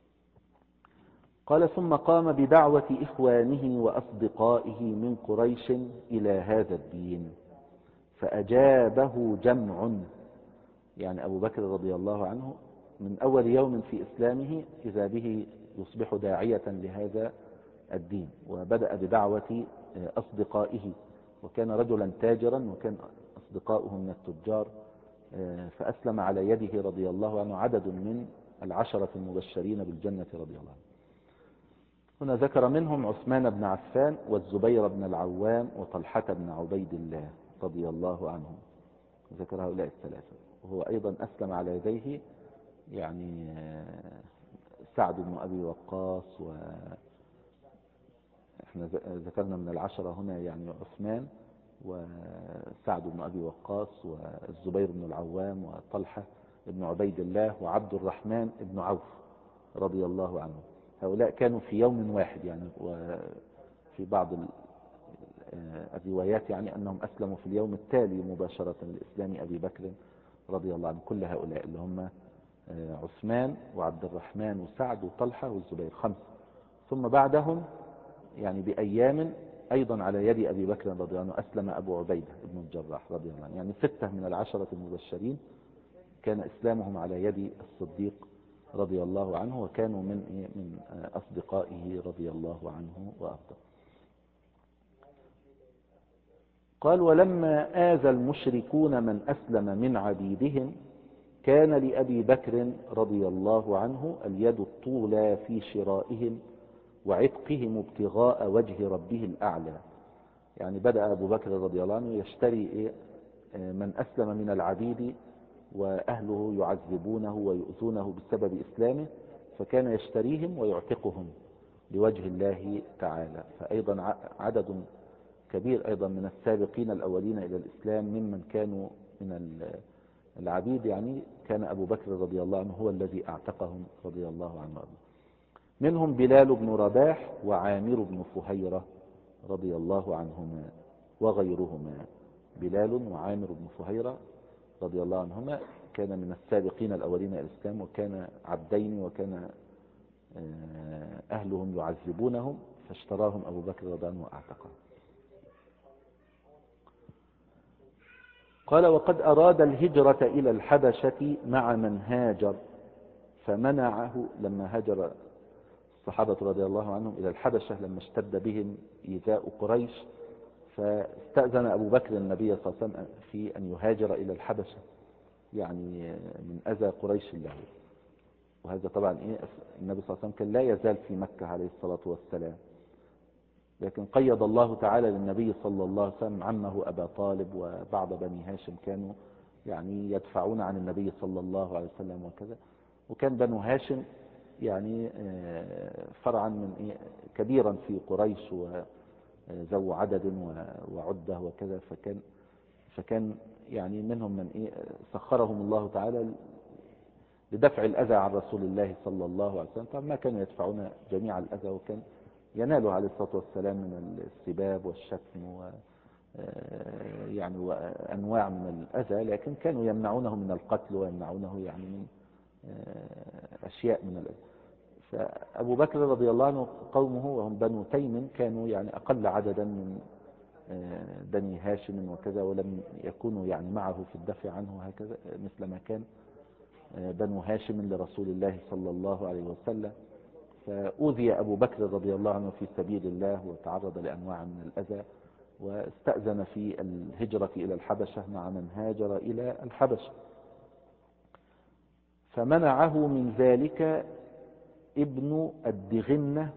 قال ثم قام بدعوة إخوانه وأصدقائه من قريش إلى هذا الدين، فأجابه جمع. يعني أبو بكر رضي الله عنه من أول يوم في إسلامه إذا به يصبح داعية لهذا الدين، وبدأ بدعوة أصدقائه، وكان رجلا تاجرا وكان أصدقاؤه من التجار، فأسلم على يده رضي الله عنه عدد من العشرة المبشرين بالجنة رضي الله عنه. هنا ذكر منهم عثمان بن عفان والزبير بن العوام وطلحة بن عبيد الله رضي الله عنهم، ذكر هؤلاء الثلاثة. وهو أيضا أسلم على يديه يعني سعد بن أبي وقاص، احنا ذكرنا من العشرة هنا يعني عثمان وسعد بن أبي وقاص والزبير بن العوام وطلحة بن عبيد الله وعبد الرحمن بن عوف رضي الله عنه. هؤلاء كانوا في يوم واحد يعني، وفي بعض الروايات يعني أنهم أسلموا في اليوم التالي مباشرة لإسلام أبي بكر رضي الله عنه. كل هؤلاء اللي هم عثمان وعبد الرحمن وسعد وطلحة والزبير، خمسة. ثم بعدهم يعني بأيام أيضا على يد أبي بكر رضي الله عنه أسلم أبو عبيدة بن الجراح رضي الله عنه. يعني ستة من العشرة المبشرين كان إسلامهم على يد الصديق رضي الله عنه، وكانوا من أصدقائه رضي الله عنه وأرضاه. قال: ولما آذى المشركون من أسلم من عبيدهم كان لأبي بكر رضي الله عنه اليد الطولى في شرائهم وعتقهم ابتغاء وجه ربه الأعلى. يعني بدأ أبو بكر رضي الله عنه يشتري من أسلم من العبيد وأهله يعذبونه ويؤذونه بسبب إسلامه، فكان يشتريهم ويعتقهم لوجه الله تعالى. فأيضا عدد كبير أيضا من السابقين الأولين إلى الإسلام ممن كانوا من العبيد، يعني كان أبو بكر رضي الله عنه هو الذي أعتقهم رضي الله عنه. منهم بلال بن رباح وعامر بن فهيرة رضي الله عنهما وغيرهما. بلال وعامر بن فهيرة رضي الله عنهما كان من السابقين الأولين إلى الإسلام، وكان عبدين وكان أهلهم يعذبونهم، فاشتراهم أبو بكر رضي الله عنه وأعتقهم. قال: وقد أراد الهجرة إلى الحبشة مع من هاجر فمنعه. لما هاجر الصحابة رضي الله عنهم إلى الحبشة لما اشتد بهم إيذاء قريش، فاستأذن أبو بكر النبي صلى الله عليه وسلم في أن يهاجر إلى الحبشة، يعني من أذى قريش له. وهذا طبعا النبي صلى الله عليه وسلم كان لا يزال في مكة عليه الصلاة والسلام، لكن قيض الله تعالى للنبي صلى الله عليه وسلم عمه أبا طالب وبعض بني هاشم كانوا يعني يدفعون عن النبي صلى الله عليه وسلم وكذا. وكان بنو هاشم يعني فرعا من كبيرا في قريش وذو عدد وعدة وكذا، فكان يعني منهم من سخرهم الله تعالى لدفع الأذى عن رسول الله صلى الله عليه وسلم. طبعا ما كانوا يدفعون جميع الأذى، وكان ينالوا عليه الصلاة والسلام من السباب والشتم يعني وأنواع من الأذى، لكن كانوا يمنعونه من القتل ويمنعونه يعني من أشياء من الأذى. فأبو بكر رضي الله عنه قومه وهم بنو تيم كانوا يعني أقل عددا من بني هاشم وكذا، ولم يكونوا يعني معه في الدفع عنه هكذا مثل ما كان بنو هاشم لرسول الله صلى الله عليه وسلم. فأوذي أبو بكر رضي الله عنه في سبيل الله وتعرض لأنواع من الأذى، واستأذن في الهجرة إلى الحبشة مع من هاجر إلى الحبشة. فمنعه من ذلك ابن الدغنة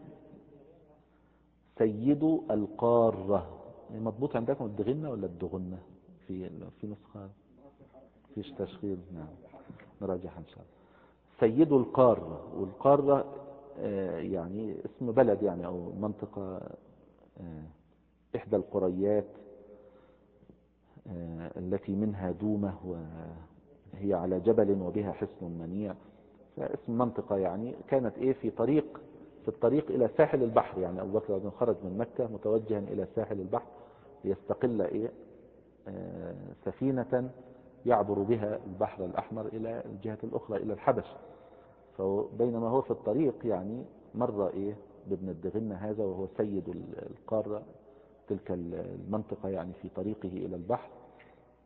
سيد القارة. مضبوط عندكم الدغنة ولا الدغنة؟ في نسخة فيش تشغيل. نعم نراجعها إن شاء الله. سيد القارة، والقارة يعني اسم بلد يعني أو منطقة، إحدى القريات التي منها دومة وهي على جبل وبها حصن منيع. فاسم منطقة يعني كانت في الطريق إلى ساحل البحر. يعني أبو بكر خرج من مكة متوجها إلى ساحل البحر ليستقل سفينة يعبر بها البحر الأحمر إلى الجهة الأخرى إلى الحبشة. فبينما هو في الطريق يعني مر بابن الدغنة هذا وهو سيد القارة تلك المنطقة يعني في طريقه إلى البحر،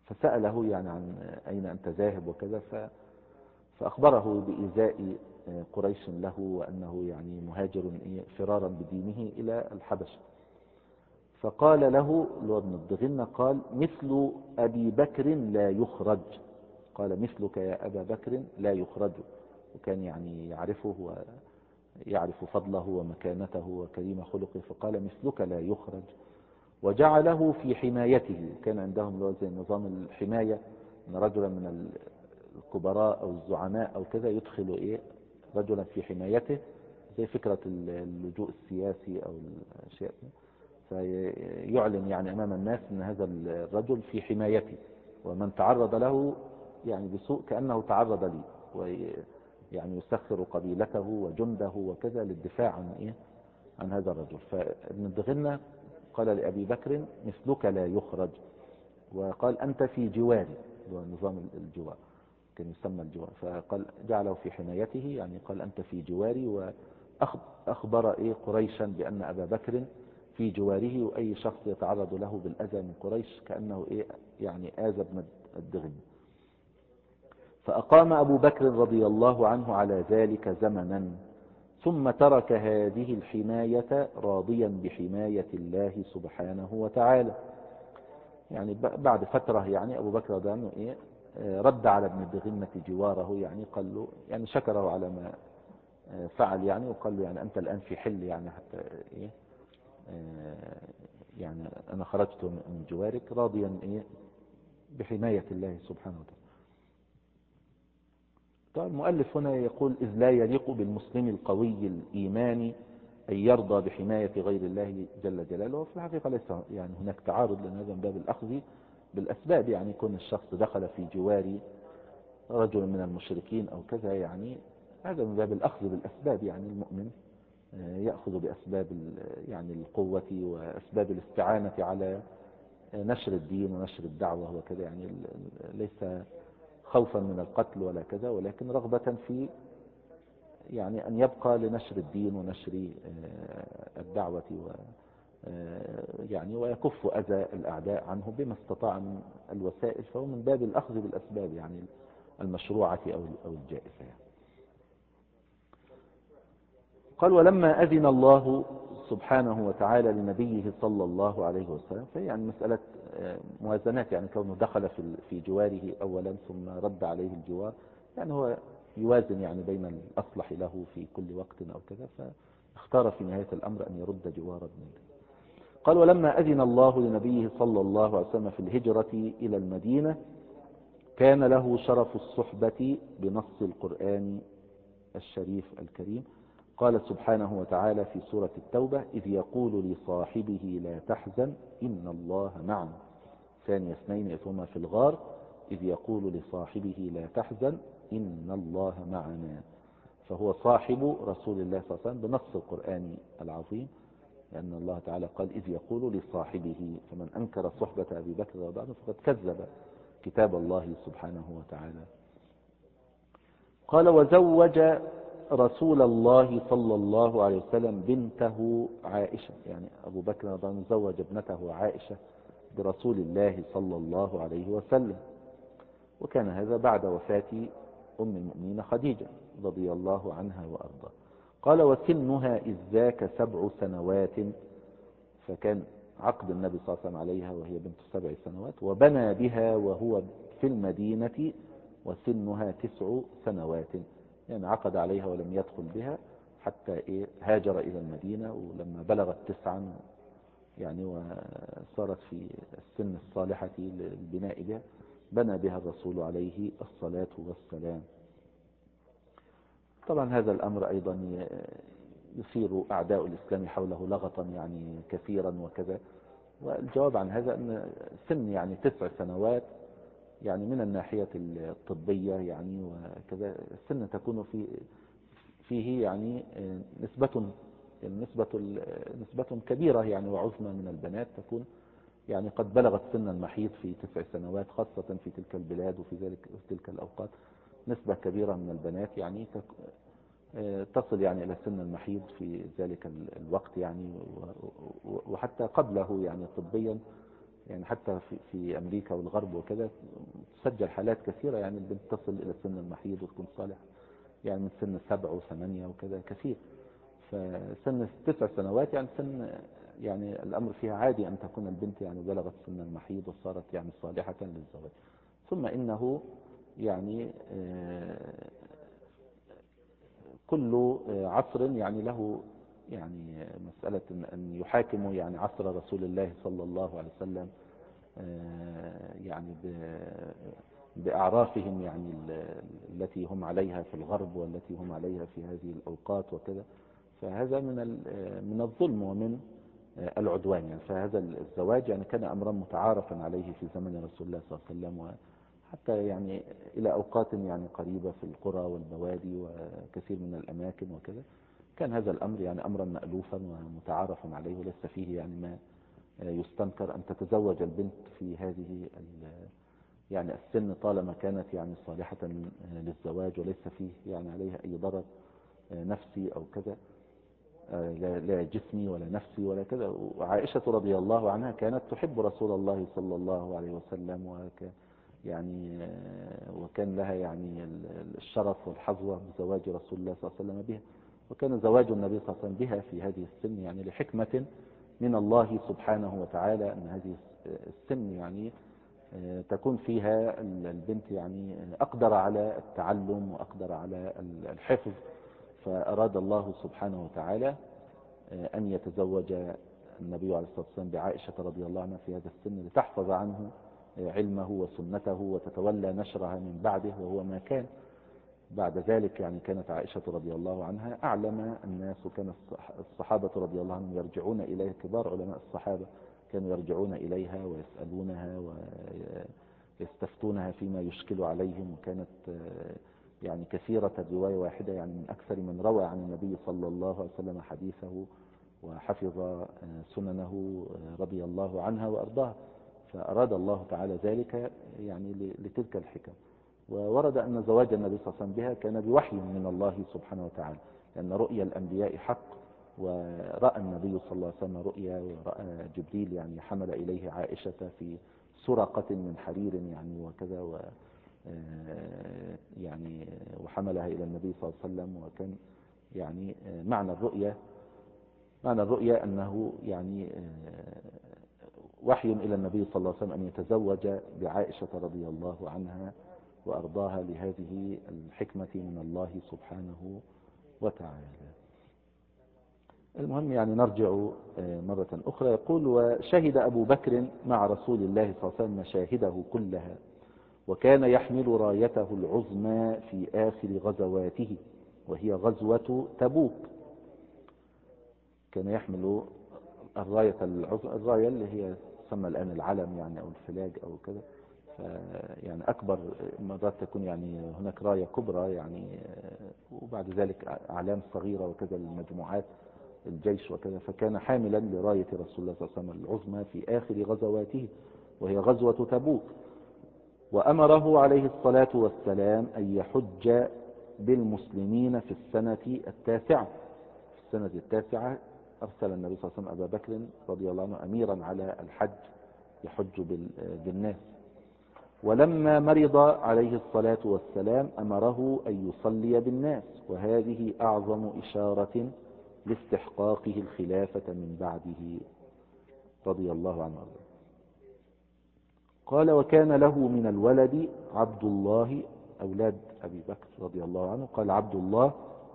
فسأله يعني عن أين أنت ذاهب وكذا، فأخبره بإيذاء قريش له، وأنه يعني مهاجر فرارا بدينه إلى الحبشة. فقال له ابن الضغنة قال: مثل أبي بكر لا يخرج. قال: مثلك يا أبا بكر لا يخرج. وكان يعني يعرفه ويعرف فضله ومكانته وكريم خلقه، فقال: مثلك لا يخرج. وجعله في حمايته. كان عندهم زي نظام الحماية، أن رجلا من الكبراء أو الزعماء أو كذا يدخل رجلا في حمايته، زي فكرة اللجوء السياسي أو الأشياء، فيعلن يعني أمام الناس أن هذا الرجل في حمايته، ومن تعرض له يعني بسوء كأنه تعرض لي، ويعني يسخر قبيلته وجنده وكذا للدفاع عن هذا الرجل. فابن الضغنة قال لأبي بكر: مثلك لا يخرج. وقال: أنت في جواري، نظام الجوار كان يسمى الجوار. فقال جعله في حمايته، يعني قال: أنت في جواري. وأخبر قريشا بأن أبا بكر في جواره، وأي شخص يتعرض له بالأذى من قريش كأنه يعني آذى ابن الضغنة. فأقام أبو بكر رضي الله عنه على ذلك زمنا، ثم ترك هذه الحماية راضيا بحماية الله سبحانه وتعالى. يعني بعد فترة يعني أبو بكر رضي الله عنه رد على ابن الضغنة جواره، يعني قال له، يعني شكره على ما فعل يعني، وقال له يعني أنت الآن في حل، يعني حتى يعني أنا خرجت من جوارك راضيا بحماية الله سبحانه وتعالى. طيب المؤلف هنا يقول: إذ لا يليق بالمسلم القوي الإيمان أن يرضى بحماية غير الله جل جلاله. وفي الحقيقة ليس يعني هناك تعارض، لأن هذا من باب الأخذ بالأسباب. يعني كون الشخص دخل في جوار رجل من المشركين أو كذا، يعني هذا من باب الأخذ بالأسباب. يعني المؤمن يأخذ بأسباب يعني القوة وأسباب الاستعانة على نشر الدين ونشر الدعوة وكذا، يعني ليس خوفا من القتل ولا كذا، ولكن رغبة في يعني أن يبقى لنشر الدين ونشر الدعوة يعني ويكف أذى الأعداء عنه بما استطاع من الوسائل. فهو من باب الأخذ بالأسباب، يعني المشروعة أو الجائزة يعني. قال: ولما أذن الله سبحانه وتعالى لنبيه صلى الله عليه وسلم، فهي يعني مسألة موازنات، يعني كونه دخل في جواره أولا ثم رد عليه الجوار، يعني هو يوازن يعني بين الأصلح له في كل وقت أو كذا، فاختار في نهاية الأمر أن يرد جوار ابنه. قال: ولما أذن الله لنبيه صلى الله عليه وسلم في الهجرة إلى المدينة، كان له شرف الصحبة بنص القرآن الشريف الكريم. قال سبحانه وتعالى في سورة التوبة: إذ يقول لصاحبه لا تحزن إن الله معنا، ثاني اثنين إذ هما في الغار، إذ يقول لصاحبه لا تحزن إن الله معنا. فهو صاحب رسول الله صلى الله عليه وسلم بنص القرآن العظيم، لأن الله تعالى قال: إذ يقول لصاحبه. فمن أنكر صحبة أبي بكر رضي الله عنه فقد كذب كتاب الله سبحانه وتعالى. قال: وزوج رسول الله صلى الله عليه وسلم بنته عائشة، يعني أبو بكر رضي الله عنه زوج ابنته عائشة برسول الله صلى الله عليه وسلم، وكان هذا بعد وفاة أم المؤمنين خديجة رضي الله عنها وأرضاها. قال: وسنها إذ ذاك 7 سنوات، فكان عقد النبي صلى الله عليه وسلم عليها وهي بنت 7 سنوات، وبنى بها وهو في المدينة وسنها 9 سنوات، يعني عقد عليها ولم يدخل بها حتى هاجر إلى المدينة، ولما بلغت 9 يعني وصارت في السن الصالحة للبناء بها بنى بها الرسول عليه الصلاة والسلام. طبعا هذا الأمر أيضا يثير أعداء الإسلام حوله لغطا يعني كثيرا وكذا، والجواب عن هذا أن سن يعني 9 سنوات يعني من الناحية الطبية يعني وكذا السن تكون فيه يعني نسبة كبيرة يعني وعظمى من البنات تكون يعني قد بلغت سن المحيض في 9 سنوات، خاصة في تلك البلاد وفي تلك الأوقات نسبة كبيرة من البنات يعني تصل يعني إلى سن المحيض في ذلك الوقت يعني، وحتى قبله يعني طبيا يعني حتى في أمريكا والغرب وكذا تسجل حالات كثيرة، يعني البنت تصل إلى سن المحيض وتكون صالحة يعني من سن 7 و8 وكذا كثير. فسن 9 سنوات يعني سن يعني الأمر فيها عادي أن تكون البنت يعني بلغت سن المحيض وصارت يعني صالحة للزواج. ثم إنه يعني كل عصر يعني له يعني مسألة أن يحاكموا يعني عصر رسول الله صلى الله عليه وسلم يعني بأعرافهم يعني التي هم عليها في الغرب والتي هم عليها في هذه الأوقات وكذا. فهذا من الظلم ومن العدوان يعني. فهذا الزواج يعني كان أمرا متعارفا عليه في زمن رسول الله صلى الله عليه وسلم، وحتى يعني إلى أوقات يعني قريبة في القرى والبوادي وكثير من الأماكن وكذا كان هذا الأمر يعني أمرا مألوفا ومتعارفا عليه، وليس فيه يعني ما يستنكر أن تتزوج البنت في هذه يعني السن طالما كانت يعني صالحة للزواج وليس فيه يعني عليها أي ضرر نفسي أو كذا، لا جسمي ولا نفسي ولا كذا. وعائشة رضي الله عنها كانت تحب رسول الله صلى الله عليه وسلم يعني وكان لها يعني الشرف والحظوة بزواج رسول الله صلى الله عليه وسلم بها. وكان زواج النبي صلى الله عليه وسلم بها في هذه السن يعني لحكمة من الله سبحانه وتعالى، أن هذه السن يعني تكون فيها البنت يعني أقدر على التعلم وأقدر على الحفظ. فأراد الله سبحانه وتعالى أن يتزوج النبي عليه الصلاة والسلام بعائشة رضي الله عنها في هذا السن لتحفظ عنه علمه وسنته وتتولى نشرها من بعده، وهو ما كان بعد ذلك. يعني كانت عائشة رضي الله عنها أعلم الناس، وكان الصحابة رضي الله عنهم يرجعون إليها، كبار علماء الصحابة كانوا يرجعون إليها ويسألونها ويستفتونها فيما يشكل عليهم. وكانت يعني كثيرة الرواية واحدة، يعني من أكثر من روى عن النبي صلى الله عليه وسلم حديثه وحفظ سننه رضي الله عنها وأرضاها. فأراد الله تعالى ذلك يعني لتلك الحكم. وورد أن زواج النبي صلى الله عليه وسلم بها كان بوحي من الله سبحانه وتعالى، لأن رؤيا الأنبياء حق. ورأى النبي صلى الله عليه وسلم رؤيا، ورأى جبريل يعني حمل إليه عائشة في سرقة من حرير يعني وكذا يعني وحملها إلى النبي صلى الله عليه وسلم. وكان يعني معنى الرؤيا أنه يعني وحي إلى النبي صلى الله عليه وسلم أن يتزوج بعائشة رضي الله عنها وأرضاها لهذه الحكمة من الله سبحانه وتعالى. المهم يعني نرجع مرة أخرى. يقول: وشهد أبو بكر مع رسول الله صلى الله عليه وسلم مشاهده كلها، وكان يحمل رايته العظمى في آخر غزواته، وهي غزوة تبوك. كان يحمل الراية اللي هي تسمى الآن العلم يعني أو الفلاج أو كذا. يعني أكبر مرات تكون يعني هناك راية كبرى يعني، وبعد ذلك أعلام صغيرة وكذا للمجموعات الجيش وكذا. فكان حاملا لراية رسول الله صلى الله عليه وسلم العظمى في آخر غزواته، وهي غزوة تبوك. وأمره عليه الصلاة والسلام أن يحج بالمسلمين في السنة التاسعة. في السنة التاسعة أرسل النبي صلى الله عليه وسلم أبا بكر رضي الله عنه أميرا على الحج يحج بالناس. ولما مرض عليه الصلاة والسلام أمره أن يصلي بالناس، وهذه أعظم إشارة لاستحقاقه الخلافة من بعده رضي الله عنه. قال: وكان له من الولد عبد الله، أولاد أبي بكر رضي الله عنه. قال: عبد الله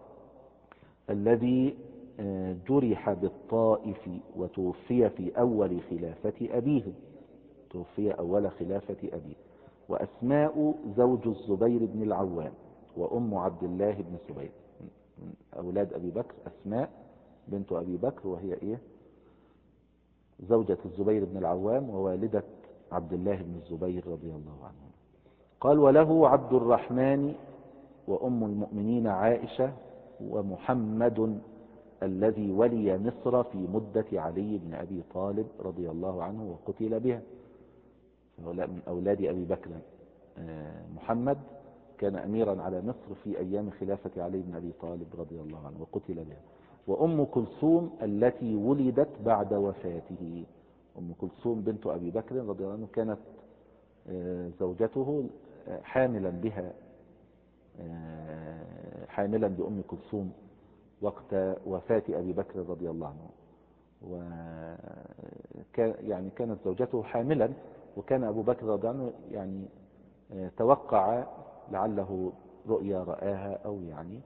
الذي جرح بالطائف وتوفي في أول خلافة أبيه، توفي أول خلافة أبيه. وأسماء زوج الزبير بن العوام وأم عبد الله بن الزبير، من أولاد أبي بكر أسماء بنت أبي بكر، وهي زوجة الزبير بن العوام ووالدة عبد الله بن الزبير رضي الله عنه. قال: وله عبد الرحمن وأم المؤمنين عائشة ومحمد الذي ولي مصر في مدة علي بن أبي طالب رضي الله عنه وقتل بها. من أولاد أبي بكر محمد كان أميرا على مصر في أيام خلافة علي بن أبي طالب رضي الله عنه وقتل بها. وأم كلثوم التي ولدت بعد وفاته. أم كلثوم بنت أبي بكر رضي الله عنه كانت زوجته حاملا بها، حاملا بأم كلثوم وقت وفاة أبي بكر رضي الله عنه. يعني كانت زوجته حاملا، وكان أبو بكر رضي الله عنه يعني توقع لعله رؤيا رآها، أو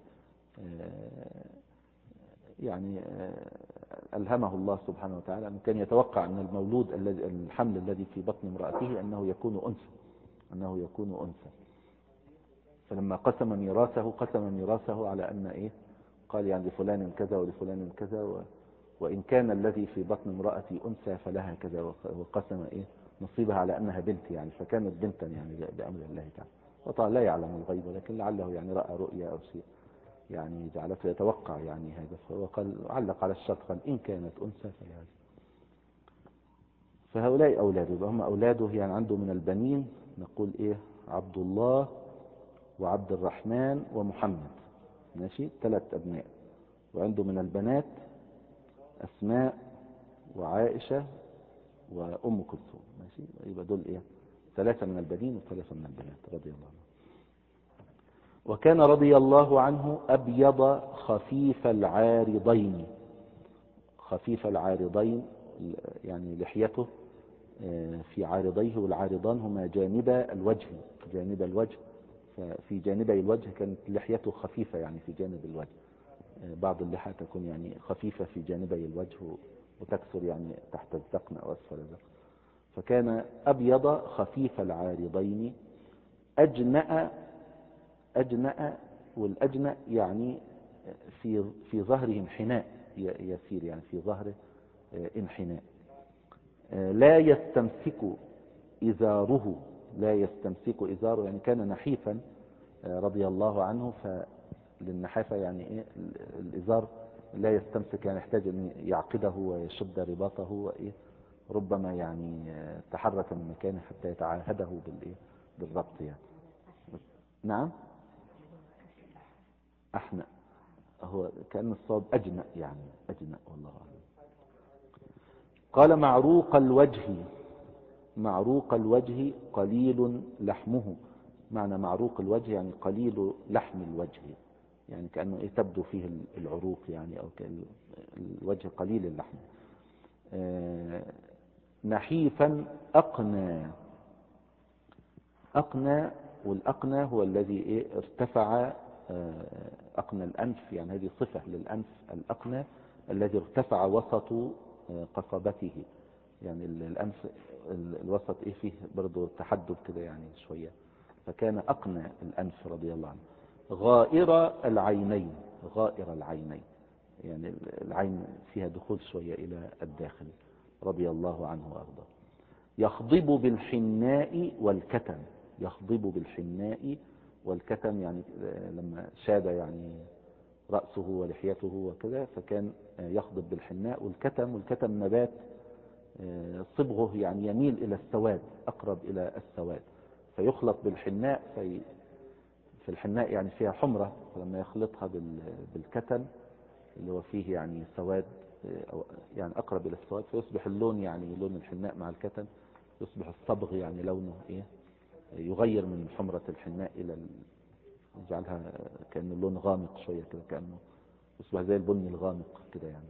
يعني ألهمه الله سبحانه وتعالى أنه كان يتوقع أن المولود الحمل الذي في بطن امرأته أنه يكون أنثى. فلما قسم ميراثه على أن إيه، قال يعني لفلان كذا ولفلان كذا، وإن كان الذي في بطن امرأتي أنثى فلها كذا، وقسم إيه نصيبها على أنها بنت، يعني فكانت بنتا يعني بأمر الله تعالى. وطبعا لا يعلم الغيب، ولكن لعله يعني رأى رؤيا أو شيء يعني جعلته يتوقع يعني هذا، وقال علق على الشرط قال إن كانت أنثى فلها. فهؤلاء أولاده، هم أولاده يعني عنده من البنين نقول إيه عبد الله وعبد الرحمن ومحمد، ماشي 3 أبناء. وعنده من البنات أسماء وعائشة وأم كلثوم، ماشي، يبقى دول إيه 3 من البنين و3 من البنات رضي الله عنه. وكان رضي الله عنه أبيض خفيف العارضين. خفيف العارضين يعني لحيته في عارضيه، والعارضان هما جانب الوجه. ففي جانبي الوجه كانت لحيته خفيفة يعني في جانب الوجه. بعض اللحى تكون يعني خفيفة في جانبي الوجه وتكثر يعني تحت الذقن أو أسفل الذقن. فكان أبيض خفيف العارضين أجنأ. والأجنأ يعني في ظهره انحناء يسير، يعني في ظهره انحناء. لا يستمسك إزاره يعني كان نحيفا رضي الله عنه. فللنحافة يعني إيه الإزار لا يستمسك، يعني يحتاج أن يعقده ويشد رباطه وإيه، ربما يعني تحرك من مكانه حتى يتعاهده بالربط يعني. نعم أحنأ، هو كأن الصواب أجنأ، يعني أجنأ والله أعلم. قال معروق الوجه قليل لحمه. معنى معروق الوجه يعني قليل لحم الوجه، يعني كأنه إيه تبدو فيه العروق يعني، أو الوجه قليل اللحم. نحيفا أقنى. والأقنى هو الذي إيه ارتفع، أقنى الأنف، يعني هذه صفة للأنف الأقنى الذي ارتفع وسط قصبته، يعني الأنف الوسط إيه فيه برضو تحدب كده يعني شوية. فكان أقنى الأنف رضي الله عنه. غائر العينين، يعني العين فيها دخول شوية إلى الداخل رضي الله عنه وأرضاه. يخضب بالحناء والكتم، يعني لما شاد يعني رأسه ولحيته وكذا، فكان يخضب بالحناء والكتم نبات صبغه يعني يميل إلى السواد، أقرب إلى السواد، فيخلط بالحناء. في الحناء يعني فيها حمرة، فلما يخلطها بالكتم اللي هو فيه يعني سواد، أو يعني أقرب إلى السواد، فيصبح اللون يعني لون الحناء مع الكتم، يصبح الصبغ يعني لونه إيه يغير من حمرة الحناء إلى يجعلها كأنه اللون غامق شوية كده، كأنه يصبح زي البني الغامق كده يعني.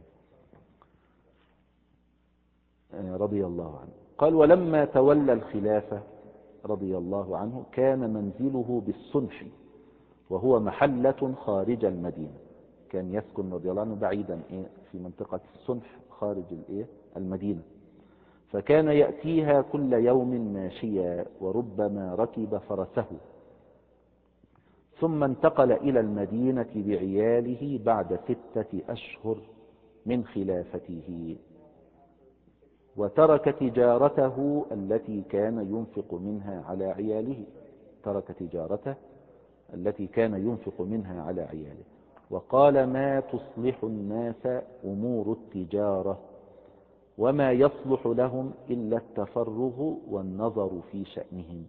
رضي الله عنه. قال ولما تولى الخلافة رضي الله عنه كان منزله بالصنح، وهو محلة خارج المدينة. كان يسكن رضي الله عنه بعيدا في منطقة الصنح خارج المدينة. فكان يأتيها كل يوم ماشيا، وربما ركب فرسه. ثم انتقل إلى المدينة بعياله بعد 6 أشهر من خلافته، وترك تجارته التي كان ينفق منها على عياله. وقال ما تصلح الناس أمور التجارة، وما يصلح لهم إلا التفرغ والنظر في شأنهم.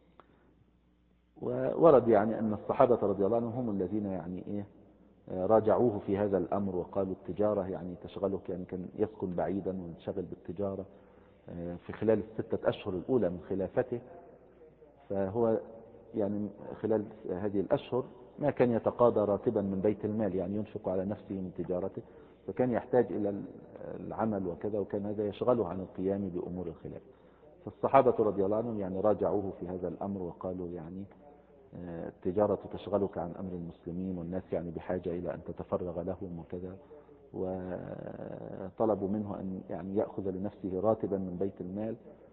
وورد يعني أن الصحابة رضي الله عنهم هم الذين يعني راجعوه في هذا الأمر، وقالوا التجارة يعني تشغلك، يعني كان يسكن بعيدا وينشغل بالتجارة، في خلال الستة أشهر الأولى من خلافته. فهو يعني خلال هذه الأشهر ما كان يتقاضى راتبا من بيت المال، يعني ينفق على نفسه من تجارته، فكان يحتاج إلى العمل وكذا، وكان هذا يشغله عن القيام بأمور الخلاف. فالصحابة رضي الله عنهم يعني راجعوه في هذا الأمر وقالوا يعني التجارة تشغلك عن أمر المسلمين، والناس يعني بحاجة إلى أن تتفرغ لهم وكذا، وطلبوا منه أن يعني يأخذ لنفسه راتبا من بيت المال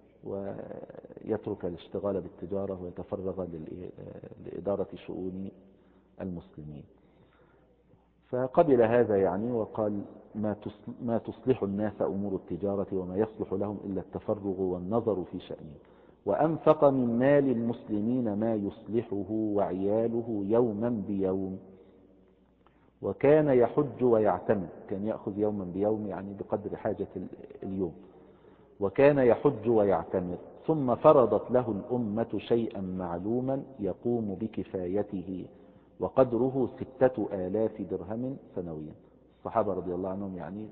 ويترك الاشتغال بالتجارة ويتفرغ لإدارة شؤون المسلمين. فقبل هذا يعني وقال ما تصلح الناس أمور التجارة وما يصلح لهم إلا التفرغ والنظر في شأنه، وأنفق من مال المسلمين ما يصلحه وعياله يوما بيوم، وكان يحج ويعتمر، كان يأخذ يوما بيوم يعني بقدر حاجة اليوم، وكان يحج ويعتمر، ثم فرضت له الأمة شيئا معلوما يقوم بكفايته وقدره 6000 درهم سنويا. الصحابة رضي الله عنهم يعني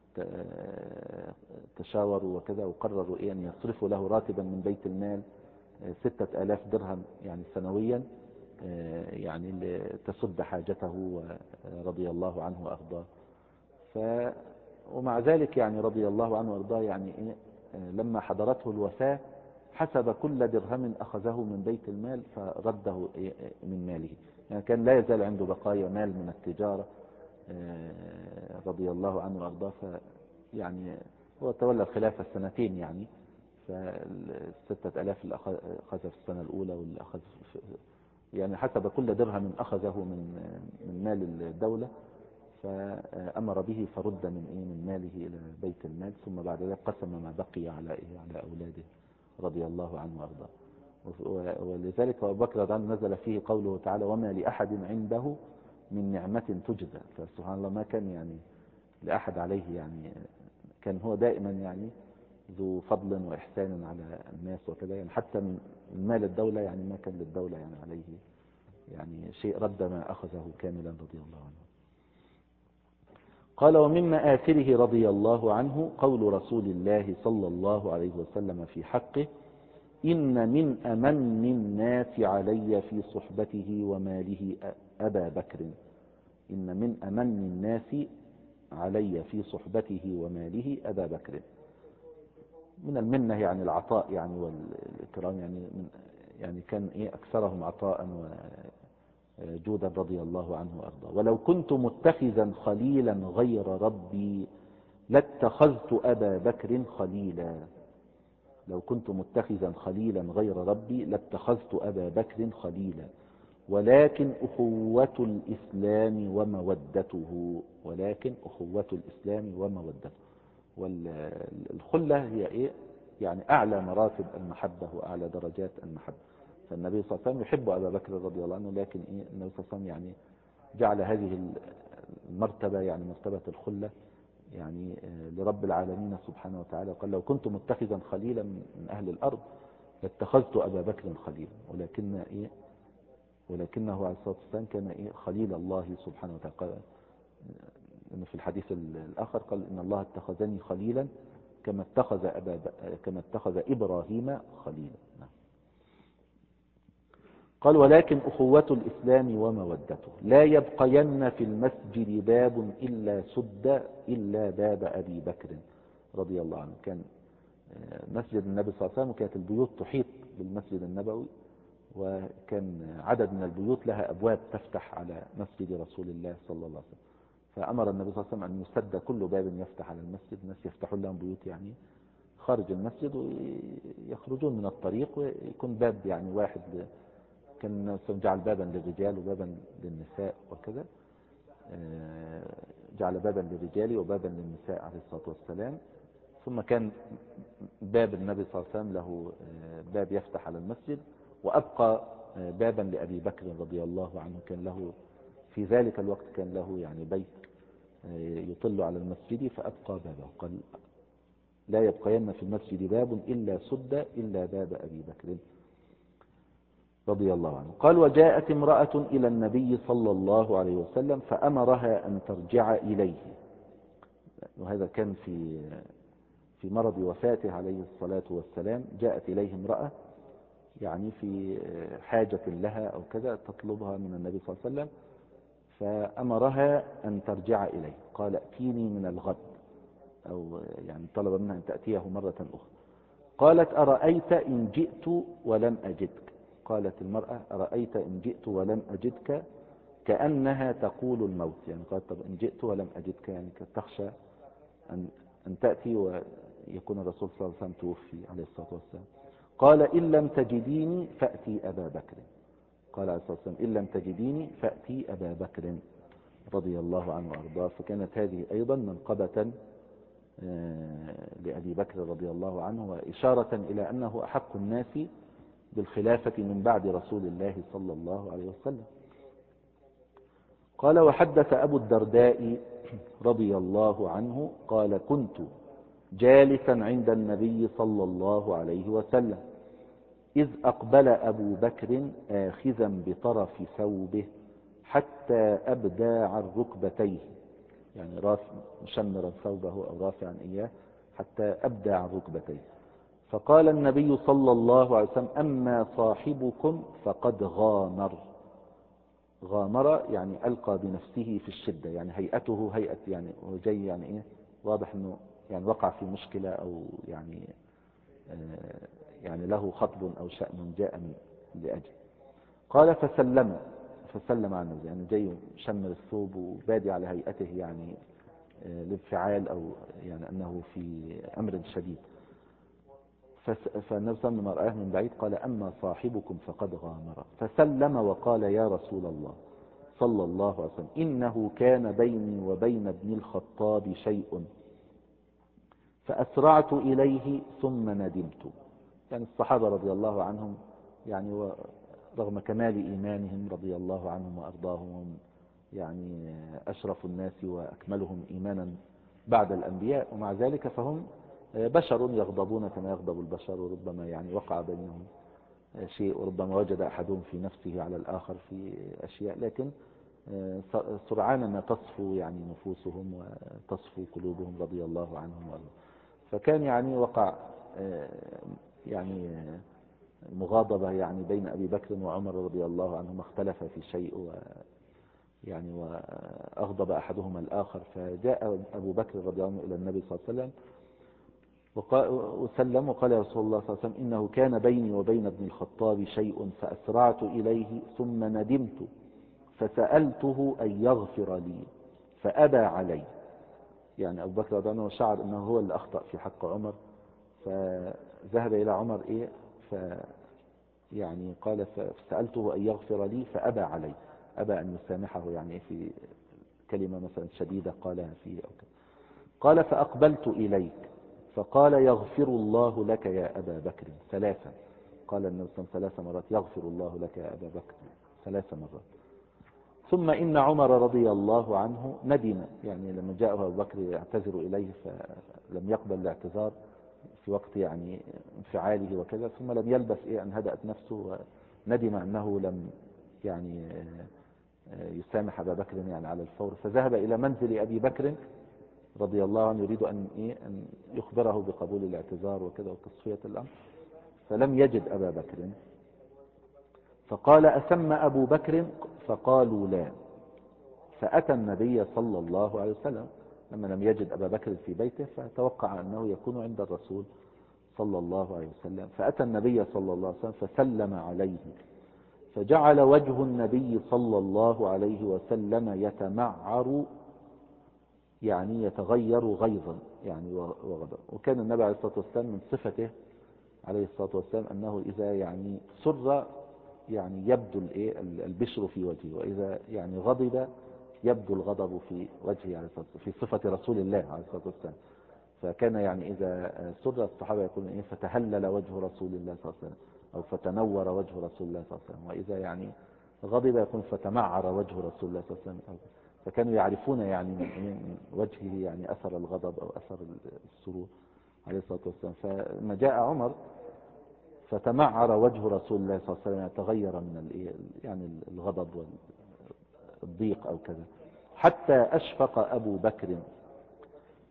تشاوروا وكذا وقرروا أن يصرفوا له راتبا من بيت المال 6000 درهم يعني سنويا، يعني تسد حاجته رضي الله عنه وأرضاه. ومع ذلك يعني رضي الله عنه وأرضاه يعني لما حضرته الوفاة حسب كل درهم أخذه من بيت المال فرده من ماله، يعني كان لا يزال عنده بقايا مال من التجارة رضي الله عنه وأرضاه. يعني هو تولى الخلافة سنتين يعني، ف6000 اللي أخذ في السنة الأولى واللي أخذ يعني حسب كل درهم أخذه من مال الدولة فأمر به فرد من ماله إلى بيت المال، ثم بعد ذلك قسم ما بقي على أولاده رضي الله عنه وأرضاه. ولذلك أبو بكر رضي الله عنه نزل فيه قوله تعالى وما لأحد عنده من نعمة تجزى. فسبحان الله ما كان يعني لأحد عليه، يعني كان هو دائما يعني ذو فضل وإحسان على الناس وكذا، يعني حتى من مال الدولة يعني ما كان للدولة يعني عليه يعني شيء، رد ما أخذه كاملا رضي الله عنه. قال ومن مآثره رضي الله عنه قول رسول الله صلى الله عليه وسلم في حقه إن من أمن الناس علي في صحبته وماله أبا بكر. إن من أمن الناس علي في صحبته وماله أبا بكر. من المنة يعني العطاء يعني والإكرام، يعني كان أكثرهم عطاء وجودا رضي الله عنه وأرضاه. ولو كنت متخذا خليلا غير ربي لاتخذت أبا بكر خليلا. لو كنت متخذا خليلا غير ربي لاتخذت أبا بكر خليلا، ولكن أخوة الإسلام ومودته. ولكن أخوة الإسلام ومودته. والخلة هي يعني أعلى مراتب المحبة وأعلى درجات المحبة. فالنبي صلى الله عليه وسلم يحب أبا بكر رضي الله عنه، لكن النبي صلى الله عليه وسلم يعني جعل هذه المرتبة يعني مرتبة الخلة يعني لرب العالمين سبحانه وتعالى. قال لو كنت متخذا خليلا من أهل الأرض لاتخذت أبا بكر خليلا، ولكنه عليه الصلاة والسلام كان خليل الله سبحانه وتعالى. قال إنه في الحديث الآخر قال إن الله اتخذني خليلا كما اتخذ إبراهيم خليلا. قال ولكن أخوة الإسلام ومودته لا يبقين في المسجد باب إلا سد إلا باب أبي بكر رضي الله عنه. كان مسجد النبي صلى الله عليه وسلم وكانت البيوت تحيط بالمسجد النبوي، وكان عدد من البيوت لها أبواب تفتح على مسجد رسول الله صلى الله عليه وسلم. فأمر النبي صلى الله عليه وسلم أن يسد كل باب يفتح على المسجد. الناس يفتحون لهم بيوت يعني خارج المسجد ويخرجون من الطريق، ويكون باب يعني واحد. كان جعل بابا للرجال وبابا للنساء وكذا، جعل بابا للرجال وبابا للنساء عليه الصلاة والسلام. ثم كان باب النبي صلى الله عليه وسلم له باب يفتح على المسجد، وأبقى بابا لأبي بكر رضي الله عنه. كان له في ذلك الوقت كان له يعني بيت يطل على المسجد فأبقى بابه. قال لا يبقين في المسجد باب إلا سد إلا باب أبي بكر رضي الله عنه. قال وجاءت امرأة إلى النبي صلى الله عليه وسلم فأمرها أن ترجع إليه. وهذا كان في مرض وفاته عليه الصلاة والسلام جاءت إليه امرأة يعني في حاجة لها أو كذا تطلبها من النبي صلى الله عليه وسلم، فأمرها أن ترجع إليه، قال ائتيني من الغد، أو يعني طلب منها أن تأتيه مرة أخرى. قالت أرأيت إن جئت ولم أجدك، قالت المرأة أرأيت إن جئت ولم أجدك، كأنها تقول الموت، يعني قالت طب إن جئت ولم أجدك يعني تخشى أن تأتي ويكون الرسول صلى الله عليه وسلم توفي عليه الصلاة والسلام. قال إن لم تجديني فأتي أبا بكر، قال عليه الصلاة والسلام إن لم تجديني فأتي أبا بكر رضي الله عنه وأرضاه. فكانت هذه أيضا منقبة لأبي بكر رضي الله عنه، وإشارة إلى أنه أحق الناس بالخلافة من بعد رسول الله صلى الله عليه وسلم. قال وحدث أبو الدرداء رضي الله عنه قال كنت جالسا عند النبي صلى الله عليه وسلم إذ أقبل أبو بكر آخذا بطرف ثوبه حتى أبدى عن ركبتيه، يعني مشمرا ثوبه أو رافعا إياه حتى أبدى عن ركبتيه. فقال النبي صلى الله عليه وسلم أما صاحبكم فقد غامر. غامر يعني ألقى بنفسه في الشدة، يعني هيئته هيئة يعني وجاي يعني إيه، واضح أنه يعني وقع في مشكلة أو يعني يعني له خطب أو شأن جاء من لأجل. قال فسلم عن النبي، يعني جاي شمر الثوب وبادي على هيئته يعني الانفعال أو يعني أنه في أمر شديد. فالنبي صلى الله عليه وسلم رآه من بعيد قال أما صاحبكم فقد غامر، فسلم وقال يا رسول الله صلى الله عليه وسلم إنه كان بيني وبين ابن الخطاب شيء فأسرعت إليه ثم ندمت. يعني الصحابة رضي الله عنهم يعني رغم كمال إيمانهم رضي الله عنهم وأرضاهم يعني أشرف الناس وأكملهم إيمانا بعد الأنبياء، ومع ذلك فهم بشر يغضبون كما يغضب البشر، وربما يعني وقع بينهم شيء، وربما وجد أحدهم في نفسه على الآخر في أشياء، لكن سرعان ما تصفو يعني نفوسهم وتصفو قلوبهم رضي الله عنهم وأرضاهم. فكان يعني وقع يعني مغاضبة يعني بين أبي بكر وعمر رضي الله عنهما، اختلف في شيء يعني وأغضب أحدهما الآخر. فجاء أبو بكر رضي الله عنه إلى النبي صلى الله عليه وسلم وسلم وقال يا رسول الله صلى الله عليه وسلم إنه كان بيني وبين ابن الخطاب شيء فأسرعت إليه ثم ندمت فسألته أن يغفر لي فأبى علي. يعني أبو بكر رضي الله عنه شعر أنه هو اللي أخطأ في حق عمر، فذهب إلى عمر يعني قال فسألته أن يغفر لي فأبى علي، أبى أن يسامحه يعني في كلمة مثلا شديدة قالها فيه أو كده. قال فأقبلت إليك فقال يغفر الله لك يا أبا بكر ثلاثا. قال النبي صلى الله عليه وسلم 3 مرات يغفر الله لك يا أبا بكر 3 مرات. ثم إن عمر رضي الله عنه ندم، يعني لما جاءه أبو بكر يعتذر إليه فلم يقبل الاعتذار في وقت يعني انفعاله وكذا، ثم لم يلبث أن هدأت نفسه وندم أنه لم يعني يسامح أبا بكر يعني على الفور، فذهب إلى منزل أبي بكر رضي الله عنه يريد أن يخبره بقبول الاعتذار وكذا وتصفية الأمر، فلم يجد أبا بكر. فقال أسمى أبو بكر؟ فقالوا لا. فأتى النبي صلى الله عليه وسلم لما لم يجد أبا بكر في بيته، فتوقع أنه يكون عند الرسول صلى الله عليه وسلم. فأتى النبي صلى الله عليه وسلم فسلم عليه، فجعل وجه النبي صلى الله عليه وسلم يتمعر، يعني يتغير غيظا يعني وغضب. وكان النبي عليه الصلاة والسلام من صفته عليه الصلاة والسلام أنه إذا يعني سر يعني يبدو البشر في وجهه، وإذا يعني غضب يبدو الغضب في وجهه عليه الصلاة والسلام، في صفة رسول الله عليه الصلاة والسلام. فكان يعني إذا سر الصحابة يقولون فتهلل وجه رسول الله صلى الله عليه وسلم، أو فتنور وجه رسول الله صلى الله عليه وسلم. وإذا يعني غضب يكون فتمعر وجه رسول الله صلى الله عليه وسلم. فكانوا يعرفون يعني من وجهه يعني أثر الغضب أو أثر السرور عليه الصلاة والسلام. فلما جاء عمر فتمعر وجه رسول الله صلى الله عليه وسلم، يتغير من يعني الغضب والضيق أو كذا، حتى أشفق أبو بكر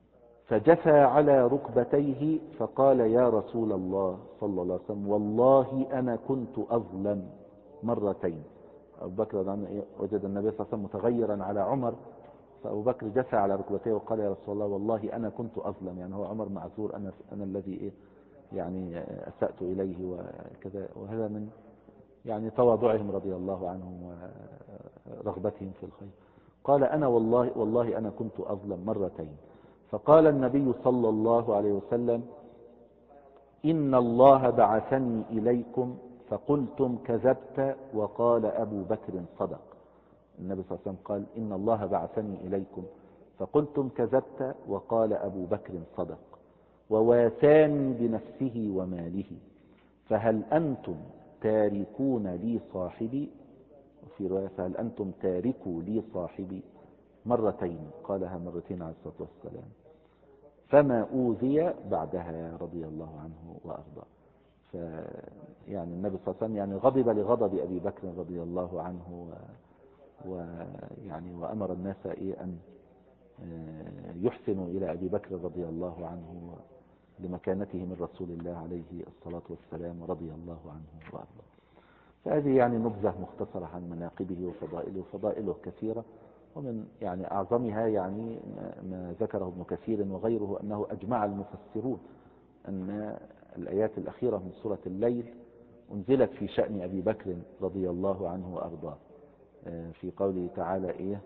فجثى على ركبتيه فقال يا رسول الله صلى الله عليه وسلم والله أنا كنت أظلم مرتين. أبو بكر وجد النبي صلى الله عليه وسلم متغيرا على عمر، فأبو بكر جثى على ركبتيه وقال يا رسول الله والله أنا كنت أظلم، يعني هو عمر معذور، أنا الذي يعني أسأت إليه وكذا. وهذا من يعني تواضعهم رضي الله عنهم ورغبتهم في الخير. قال أنا والله أنا كنت أظلم مرتين. فقال النبي صلى الله عليه وسلم إن الله بعثني إليكم فقلتم كذبت وقال أبو بكر صدق. النبي صلى الله عليه وسلم قال إن الله بعثني إليكم فقلتم كذبت وقال أبو بكر صدق وواساني بنفسه وماله، فهل أنتم تاركون لي صاحبي؟ وفي رواية فهل أنتم تاركوا لي صاحبي؟ مرتين، قالها مرتين عليه الصلاة والسلام. فما أوذي بعدها رضي الله عنه وأرضاه. يعني النبي صلى الله عليه وسلم يعني غضب لغضب أبي بكر رضي الله عنه ويعني وأمر الناس أن يحسنوا إلى أبي بكر رضي الله عنه لمكانته من رسول الله عليه الصلاة والسلام رضي الله عنه وأرضاه. فهذه يعني نبذة مختصرة عن مناقبه وفضائله، وفضائله كثيرة، ومن يعني أعظمها يعني ما ذكره ابن كثير وغيره أنه أجمع المفسرون أن الآيات الأخيرة من سورة الليل أنزلت في شأن أبي بكر رضي الله عنه وأرضاه، في قوله تعالى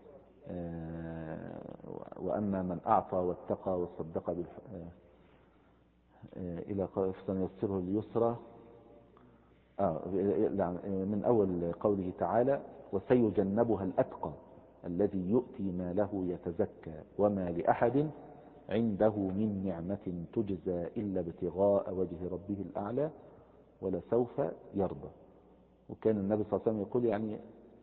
وأما من أعطى واتقى وصدق إلى فسنيسره اليسرى، من أول قوله تعالى وسيجنبها الأتقى الذي يؤتي ماله يتزكى وما لأحد عنده من نعمة تجزى إلا ابتغاء وجه ربه الأعلى ولسوف يرضى. وكان النبي صلى الله عليه وسلم يقول يعني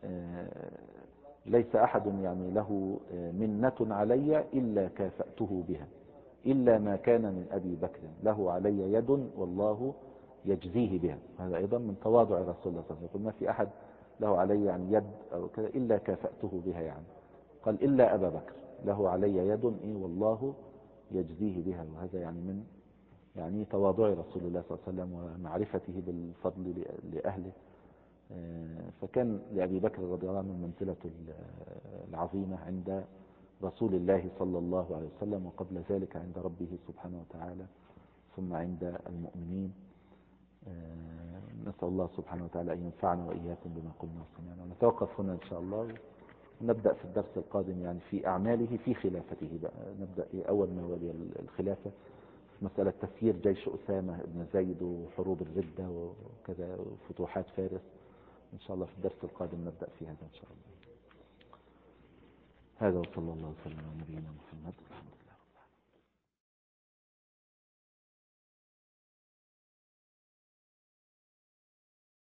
ليس أحد يعني له منة علي إلا كافأته بها إلا ما كان من أبي بكر له علي يد والله يجزيه بها. هذا أيضا من تواضع رسول الله صلى الله عليه وسلم، يقول ما في أحد له علي يعني يد أو كذا إلا كافأته بها، يعني قال إلا أبا بكر له علي يد والله يجزيه بها. وهذا يعني من يعني تواضع رسول الله صلى الله عليه وسلم ومعرفته بالفضل لأهله. فكان لأبي بكر رضي الله عنه المنزلة العظيمة عند رسول الله صلى الله عليه وسلم، وقبل ذلك عند ربه سبحانه وتعالى، ثم عند المؤمنين. نسأل الله سبحانه وتعالى أن ينفعنا وإياكم بما قلنا وسمعنا. ونتوقف هنا إن شاء الله، ونبدأ في الدرس القادم يعني في أعماله في خلافته بقى. نبدأ أول ما ولي الخلافة في مسألة تسيير جيش أسامة بن زيد وحروب الردة وكذا وفتوحات فارس. إن شاء الله في الدرس القادم نبدأ في هذا إن شاء الله. هذا وصلى الله وسلم على نبينا محمد.